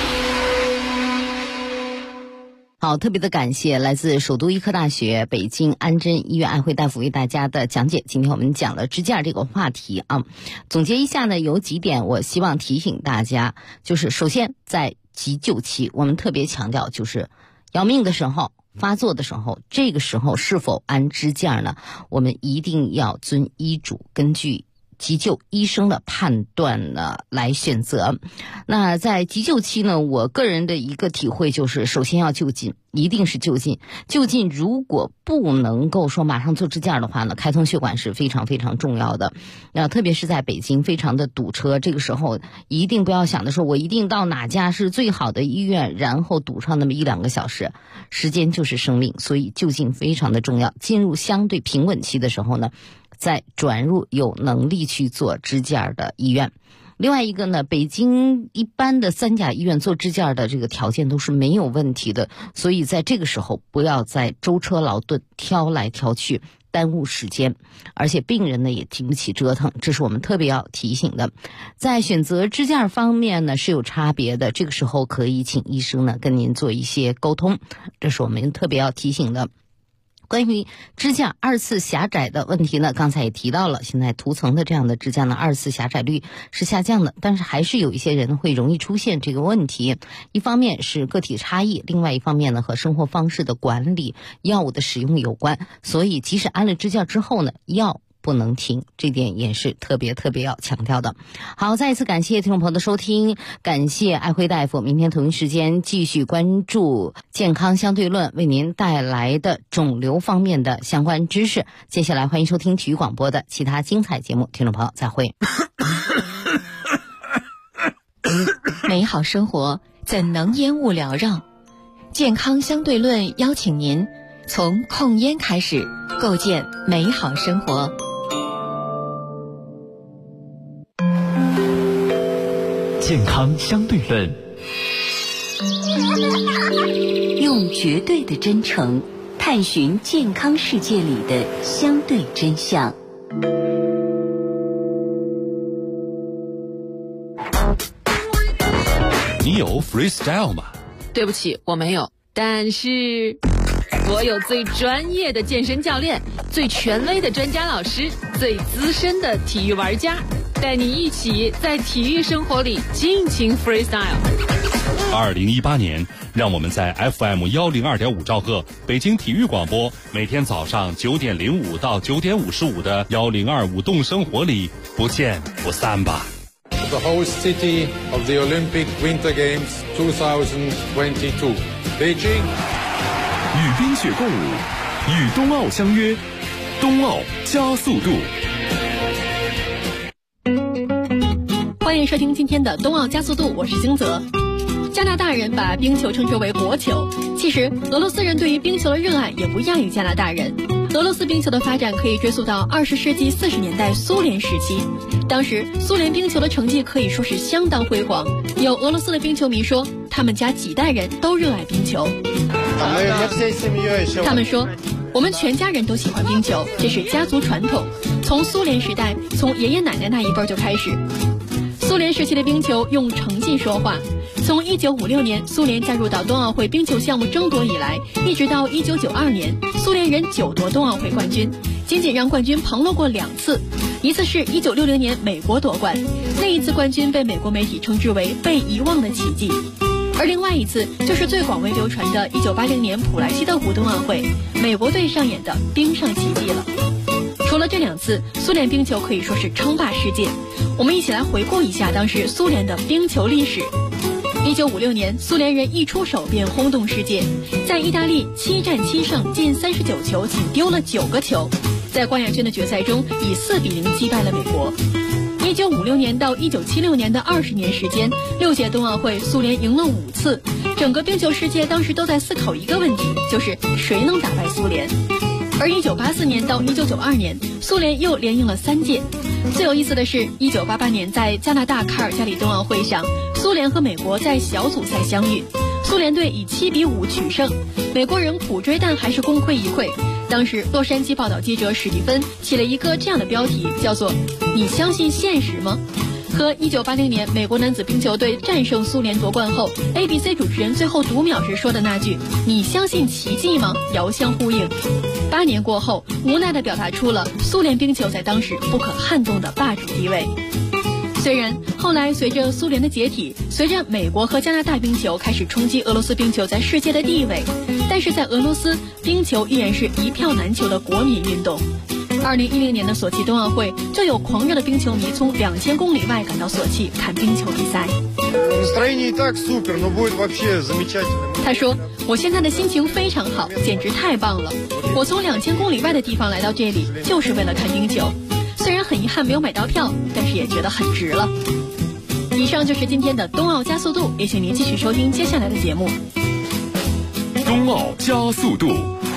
S20: 好，特别的感谢来自首都医科大学北京安贞医院爱慧大夫为大家的讲解。今天我们讲了支架这个话题啊，总结一下呢，有几点我希望提醒大家，就是首先在急救期，我们特别强调就是要命的时候，发作的时候，这个时候是否安支架呢？我们一定要遵医嘱，根据急救医生的判断呢来选择。那在急救期呢，我个人的一个体会就是，首先要就近，一定是就近。就近如果不能够说马上做支架的话呢，开通血管是非常非常重要的。特别是在北京非常的堵车，这个时候一定不要想着说我一定到哪家是最好的医院，然后堵上那么1-2个小时，时间就是生命，所以就近非常的重要。进入相对平稳期的时候呢，再转入有能力去做支架的医院。另外一个呢，北京一般的3甲医院做支架的这个条件都是没有问题的，所以在这个时候不要再舟车劳顿，挑来挑去，耽误时间，而且病人呢也经不起折腾，这是我们特别要提醒的。在选择支架方面呢是有差别的，这个时候可以请医生呢跟您做一些沟通，这是我们特别要提醒的。关于支架2次狭窄的问题呢，刚才也提到了，现在涂层的这样的支架呢，2次狭窄率是下降的，但是还是有一些人会容易出现这个问题。一方面是个体差异，另外一方面呢和生活方式的管理、药物的使用有关，所以即使安了支架之后呢，药不能停，这点也是特别要强调的。好，再一次感谢听众朋友的收听，感谢爱辉大夫，明天同一时间继续关注健康相对论为您带来的肿瘤方面的相关知识。接下来欢迎收听体育广播的其他精彩节目，听众朋友再会。
S18: 美好生活怎能烟雾缭绕？健康相对论邀请您从控烟开始，构建美好生活。
S14: 健康相对论，
S12: 用绝对的真诚探寻健康世界里的相对真相。
S17: 你有 freestyle 吗？
S16: 对不起，我没有，但是我有最专业的健身教练，最权威的专家老师，最资深的体育玩家，带你一起在体育生活里尽情 freestyle。
S5: 2018年，让我们在 FM 102.5兆赫北京体育广播，每天早上9点05到9点55的102舞动生活里不见不散吧。
S21: The host city of the Olympic Winter Games 2022, Beijing.
S19: 与冰雪共舞，与冬奥相约，冬奥加速度。
S22: 欢迎收听今天的冬奥加速度，我是星泽。加拿大人把冰球称之为国球，其实俄罗斯人对于冰球的热爱也不亚于加拿大人。俄罗斯冰球的发展可以追溯到20世纪40年代苏联时期，当时苏联冰球的成绩可以说是相当辉煌。有俄罗斯的冰球迷说，他们家几代人都热爱冰球。他们说，我们全家人都喜欢冰球，这是家族传统，从苏联时代，从爷爷奶奶那一辈就开始。苏联时期的冰球用成绩说话，从1956年苏联加入到冬奥会冰球项目争夺以来，一直到1992年，苏联人9夺冬奥会冠军，仅仅让冠军旁落过2次，一次是1960年美国夺冠，那一次冠军被美国媒体称之为被遗忘的奇迹，而另外一次就是最广为流传的1980年普莱西德湖冬奥会，美国队上演的冰上奇迹了。除了这2次，苏联冰球可以说是称霸世界。我们一起来回顾一下当时苏联的冰球历史。1956年，苏联人一出手便轰动世界，在意大利7战7胜，进39球，仅丢了9个球，在冠亚军的决赛中以4-0击败了美国。1956年到1976年的20年时间，6届冬奥会苏联赢了5次，整个冰球世界当时都在思考一个问题，就是谁能打败苏联。而1984年到1992年，苏联又连赢了3届。最有意思的是，1988年在加拿大卡尔加里冬奥会上，苏联和美国在小组赛相遇，苏联队以7-5取胜，美国人苦追但还是功亏一篑。当时洛杉矶报道记者史蒂芬起了一个这样的标题，叫做“你相信现实吗？”和1980年美国男子冰球队战胜苏联夺冠后 ABC 主持人最后读秒时说的那句“你相信奇迹吗”遥相呼应。8年过后，无奈地表达出了苏联冰球在当时不可撼动的霸主地位。虽然后来随着苏联的解体，随着美国和加拿大冰球开始冲击俄罗斯冰球在世界的地位，但是在俄罗斯，冰球依然是一票难求的国民运动。 2010年的索契冬奥会，就有狂热的冰球迷从2000公里外赶到索契看冰球比赛。他说：“我现在的心情非常好，简直太棒了！我从2000公里外的地方来到这里，就是为了看冰球。虽然很遗憾没有买到票，但是也觉得很值了。”以上就是今天的冬奥加速度，也请您继续收听接下来的节目。
S19: 冬奥加速度。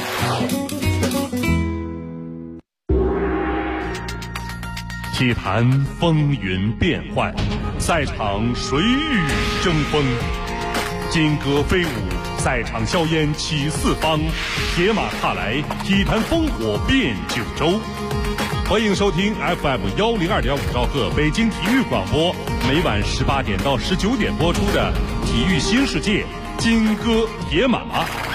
S2: 体坛风云变幻，赛场谁与争锋？金戈飞舞，赛场硝烟起四方，铁马踏来，体坛烽火遍九州。欢迎收听 FM102.5兆赫北京体育广播，每晚18点到19点播出的《体育新世界》金戈铁马。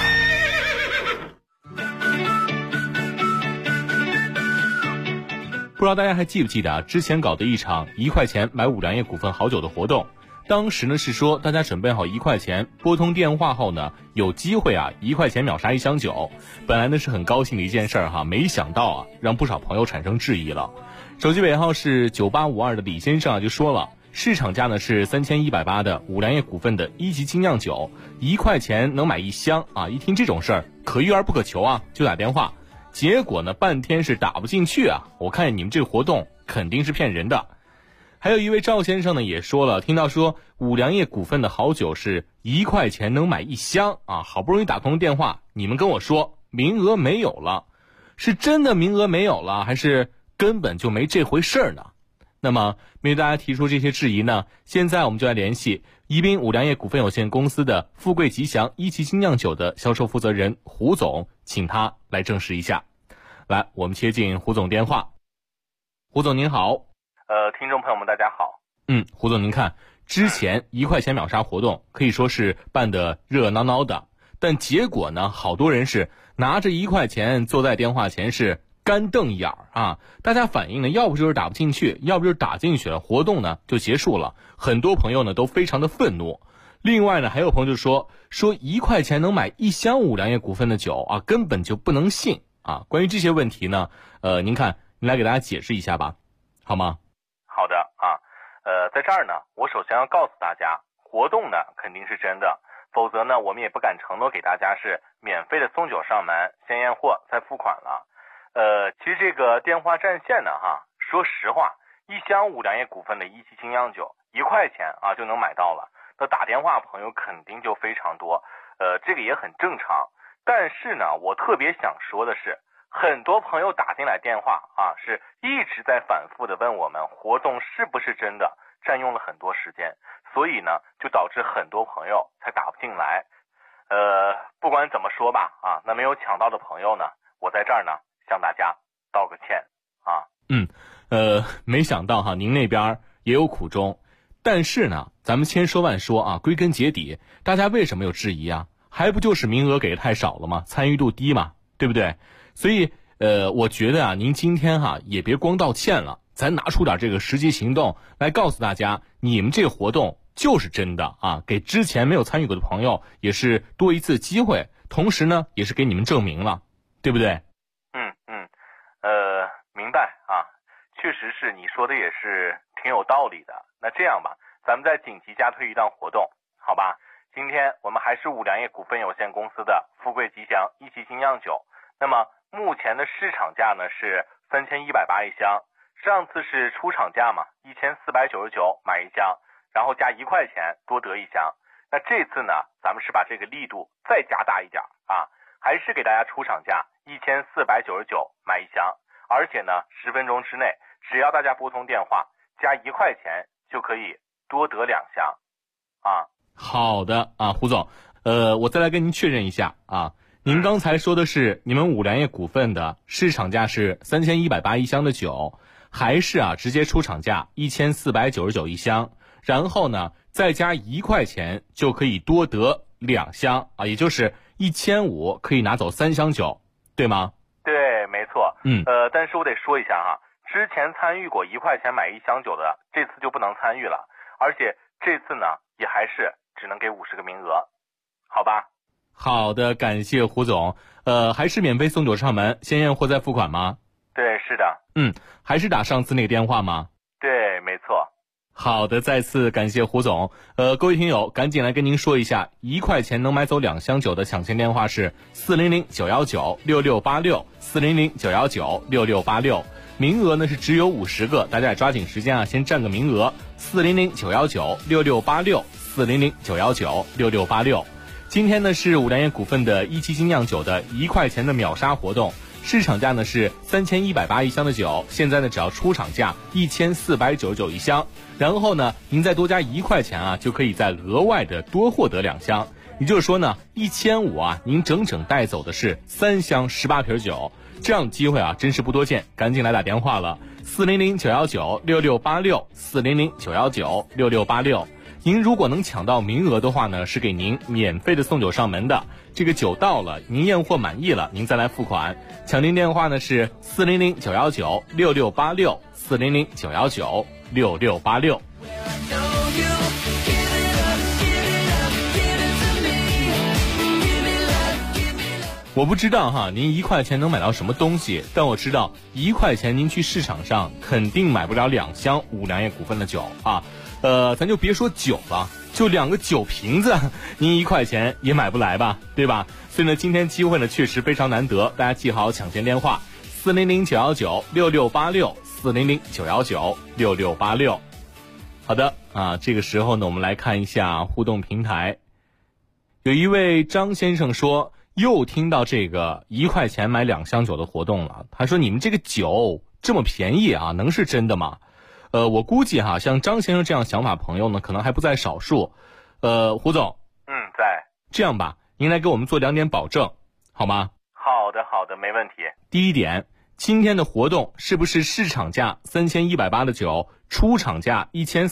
S17: 不知道大家还记不记得之前搞的一场1块钱买五粮液股份好酒的活动，当时呢是说大家准备好1块钱，拨通电话后呢有机会1块钱秒杀1箱酒。本来呢是很高兴的一件事儿哈，没想到让不少朋友产生质疑了。手机尾号是9852的李先生就说了，市场价呢是3180的五粮液股份的1级精酿酒，1块钱能买1箱一听这种事儿可遇而不可求就打电话。结果呢半天是打不进去我看你们这个活动肯定是骗人的。还有一位赵先生呢也说了，听到说五粮液股份的好酒是1块钱能买1箱好不容易打通电话，你们跟我说名额没有了，是真的名额没有了，还是根本就没这回事儿呢？那么面对大家提出这些质疑呢，现在我们就来联系宜宾五粮液股份有限公司的富贵吉祥1级精酿酒的销售负责人胡总，请他来证实一下。来，我们接进胡总电话。胡总您好。
S3: 听众朋友们大家好。
S17: 胡总您看，之前1块钱秒杀活动可以说是办得热热闹闹的，但结果呢，好多人是拿着1块钱坐在电话前是干瞪眼大家反映呢，要不就是打不进去，要不就是打进去了，活动呢就结束了。很多朋友呢都非常的愤怒。另外呢，还有朋友就说1块钱能买1箱五粮液股份的酒根本就不能信关于这些问题呢，您看，您来给大家解释一下吧，好吗？
S3: 好的在这儿呢，我首先要告诉大家，活动呢肯定是真的，否则呢我们也不敢承诺给大家是免费的送酒上门，先验货再付款了。其实这个电话占线呢说实话，1箱五粮液股份的1级精酿酒1块钱就能买到了，那打电话朋友肯定就非常多，这个也很正常。但是呢，我特别想说的是，很多朋友打进来电话是一直在反复的问我们活动是不是真的，占用了很多时间，所以呢就导致很多朋友才打不进来。不管怎么说吧那没有抢到的朋友呢，我在这儿呢向大家道个歉
S17: 没想到您那边也有苦衷。但是呢，咱们千说万说归根结底，大家为什么有质疑还不就是名额给的太少了吗？参与度低嘛，对不对？所以我觉得您今天也别光道歉了，咱拿出点这个实际行动来告诉大家，你们这个活动就是真的给之前没有参与过的朋友也是多一次机会，同时呢也是给你们证明了，对不对？
S3: 明白确实是你说的也是挺有道理的。那这样吧，咱们再紧急加推一档活动，好吧？今天我们还是五粮液股份有限公司的富贵吉祥1级精酿酒，那么目前的市场价呢是3180一箱，上次是出厂价嘛，1499买1箱，然后加1块钱多得1箱。那这次呢，咱们是把这个力度再加大一点还是给大家出厂价1499买1箱，而且呢10分钟之内，只要大家拨通电话加1块钱就可以多得2箱
S17: 好的胡总，我再来跟您确认一下您刚才说的是你们五粮液股份的市场价是3180一箱的酒，还是直接出厂价1499一箱，然后呢再加1块钱就可以多得2箱也就是1500可以拿走3箱酒，对吗？
S3: 对，没错。但是我得说一下之前参与过1块钱买1箱酒的，这次就不能参与了，而且这次呢也还是只能给50个名额，好吧？
S17: 好的，感谢胡总。还是免费送酒上门，先验货再付款吗？
S3: 对，是的。
S17: 还是打上次那个电话吗？
S3: 对，没错。
S17: 好的，再次感谢胡总。各位听友，赶紧来跟您说一下，1块钱能买走2箱酒的抢先电话是400-919-6686，400-919-6686。名额呢是只有50个，大家也抓紧时间啊，先占个名额。400-919-6686，400-919-6686。今天呢是五粮液股份的一期精酿酒的1块钱的秒杀活动。市场价呢是3180一箱的酒，现在呢只要出厂价1499一箱，然后呢您再多加1块钱啊，就可以再额外的多获得2箱，也就是说呢1500啊，您整整带走的是3箱18瓶酒，这样的机会啊真是不多见，赶紧来打电话了，400-919-6686，400-919-6686。您如果能抢到名额的话呢，是给您免费的送酒上门的。这个酒到了，您验货满意了，您再来付款。抢订电话呢是400-919-6686，400-919-6686。我不知道哈，您1块钱能买到什么东西，但我知道1块钱您去市场上肯定买不了2箱五粮液股份的酒啊。咱就别说酒了，就2个酒瓶子，您1块钱也买不来吧，对吧？所以呢，今天机会呢确实非常难得，大家记好抢先电话：400-919-6686，400-919-6686。好的啊，这个时候呢，我们来看一下互动平台。有一位张先生说，又听到这个1块钱买2箱酒的活动了。他说：“你们这个酒这么便宜啊，能是真的吗？”我估计哈，像张先生这样想法朋友呢，可能还不在少数。胡总，
S3: 在。
S17: 这样吧，您来给我们做2点保证，好吗？
S3: 好的，没问题。
S17: 第一点，今天的活动是不是市场价3180的酒，出厂价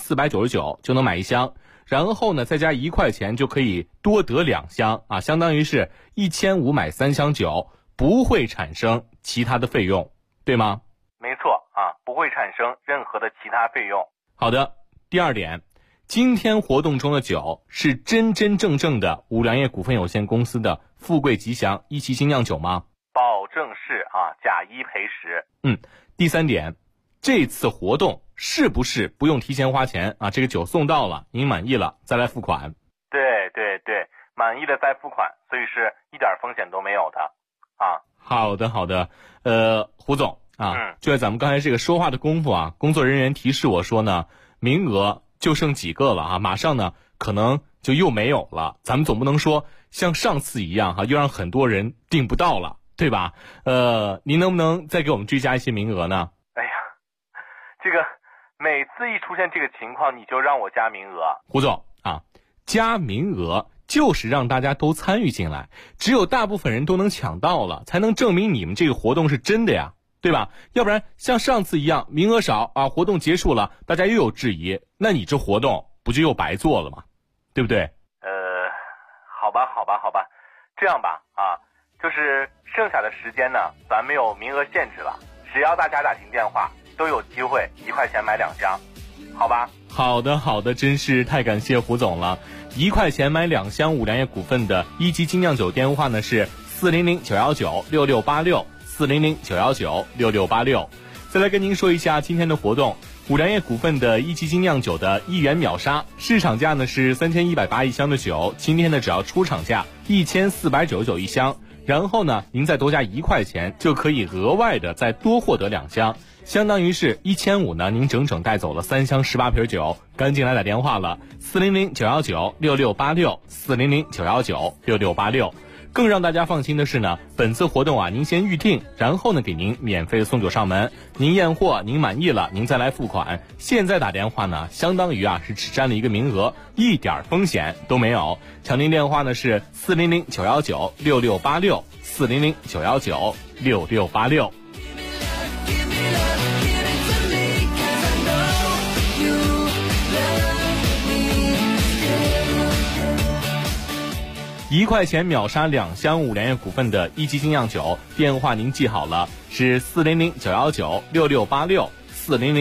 S17: 1499就能买1箱，然后呢再加1块钱就可以多得2箱啊，相当于是1500买3箱酒，不会产生其他的费用，对吗？
S3: 没错啊，不会产生任何的其他费用。
S17: 好的，第二点，今天活动中的酒是真真正正的五粮液股份有限公司的富贵吉祥1期精酿酒吗？
S3: 保证是啊，假1赔10。
S17: 第三点，这次活动是不是不用提前花钱啊？这个酒送到了，您满意了再来付款。
S3: 对，满意了再付款，所以是一点风险都没有的啊。
S17: 好的，胡总啊，就在咱们刚才这个说话的功夫啊，工作人员提示我说呢，名额就剩几个了啊，马上呢可能就又没有了。咱们总不能说像上次一样哈，又让很多人订不到了，对吧？您能不能再给我们追加一些名额呢？
S3: 哎呀，这个每次一出现这个情况，你就让我加名额。
S17: 胡总啊，加名额就是让大家都参与进来，只有大部分人都能抢到了，才能证明你们这个活动是真的呀。对吧？要不然像上次一样名额少啊，活动结束了大家又有质疑，那你这活动不就又白做了吗？对不对？
S3: 好吧，这样吧啊，就是剩下的时间呢，咱没有名额限制了，只要大家打进电话都有机会1块钱买2箱，好吧？
S17: 好的，真是太感谢胡总了。1块钱买2箱五粮液股份的1期精酿酒电话呢是400-919-6686，400-919-6686。再来跟您说一下今天的活动，五粮液股份的1期精酿酒的1元秒杀，市场价呢是3180一箱的酒，今天呢只要出厂价1499一箱，然后呢您再多加1块钱就可以额外的再多获得2箱，相当于是1500呢，您整整带走了3箱18瓶酒，赶紧来打电话了，400-919-6686，400-919-6686。更让大家放心的是呢，本次活动啊，您先预定，然后呢给您免费的送酒上门，您验货您满意了，您再来付款。现在打电话呢，相当于啊是只占了一个名额，一点风险都没有。抢订电话呢是400-919-6686，400-919-6686。1块钱秒杀2箱五粮液股份的1期精酿酒，电话您记好了，是400-919-6686，400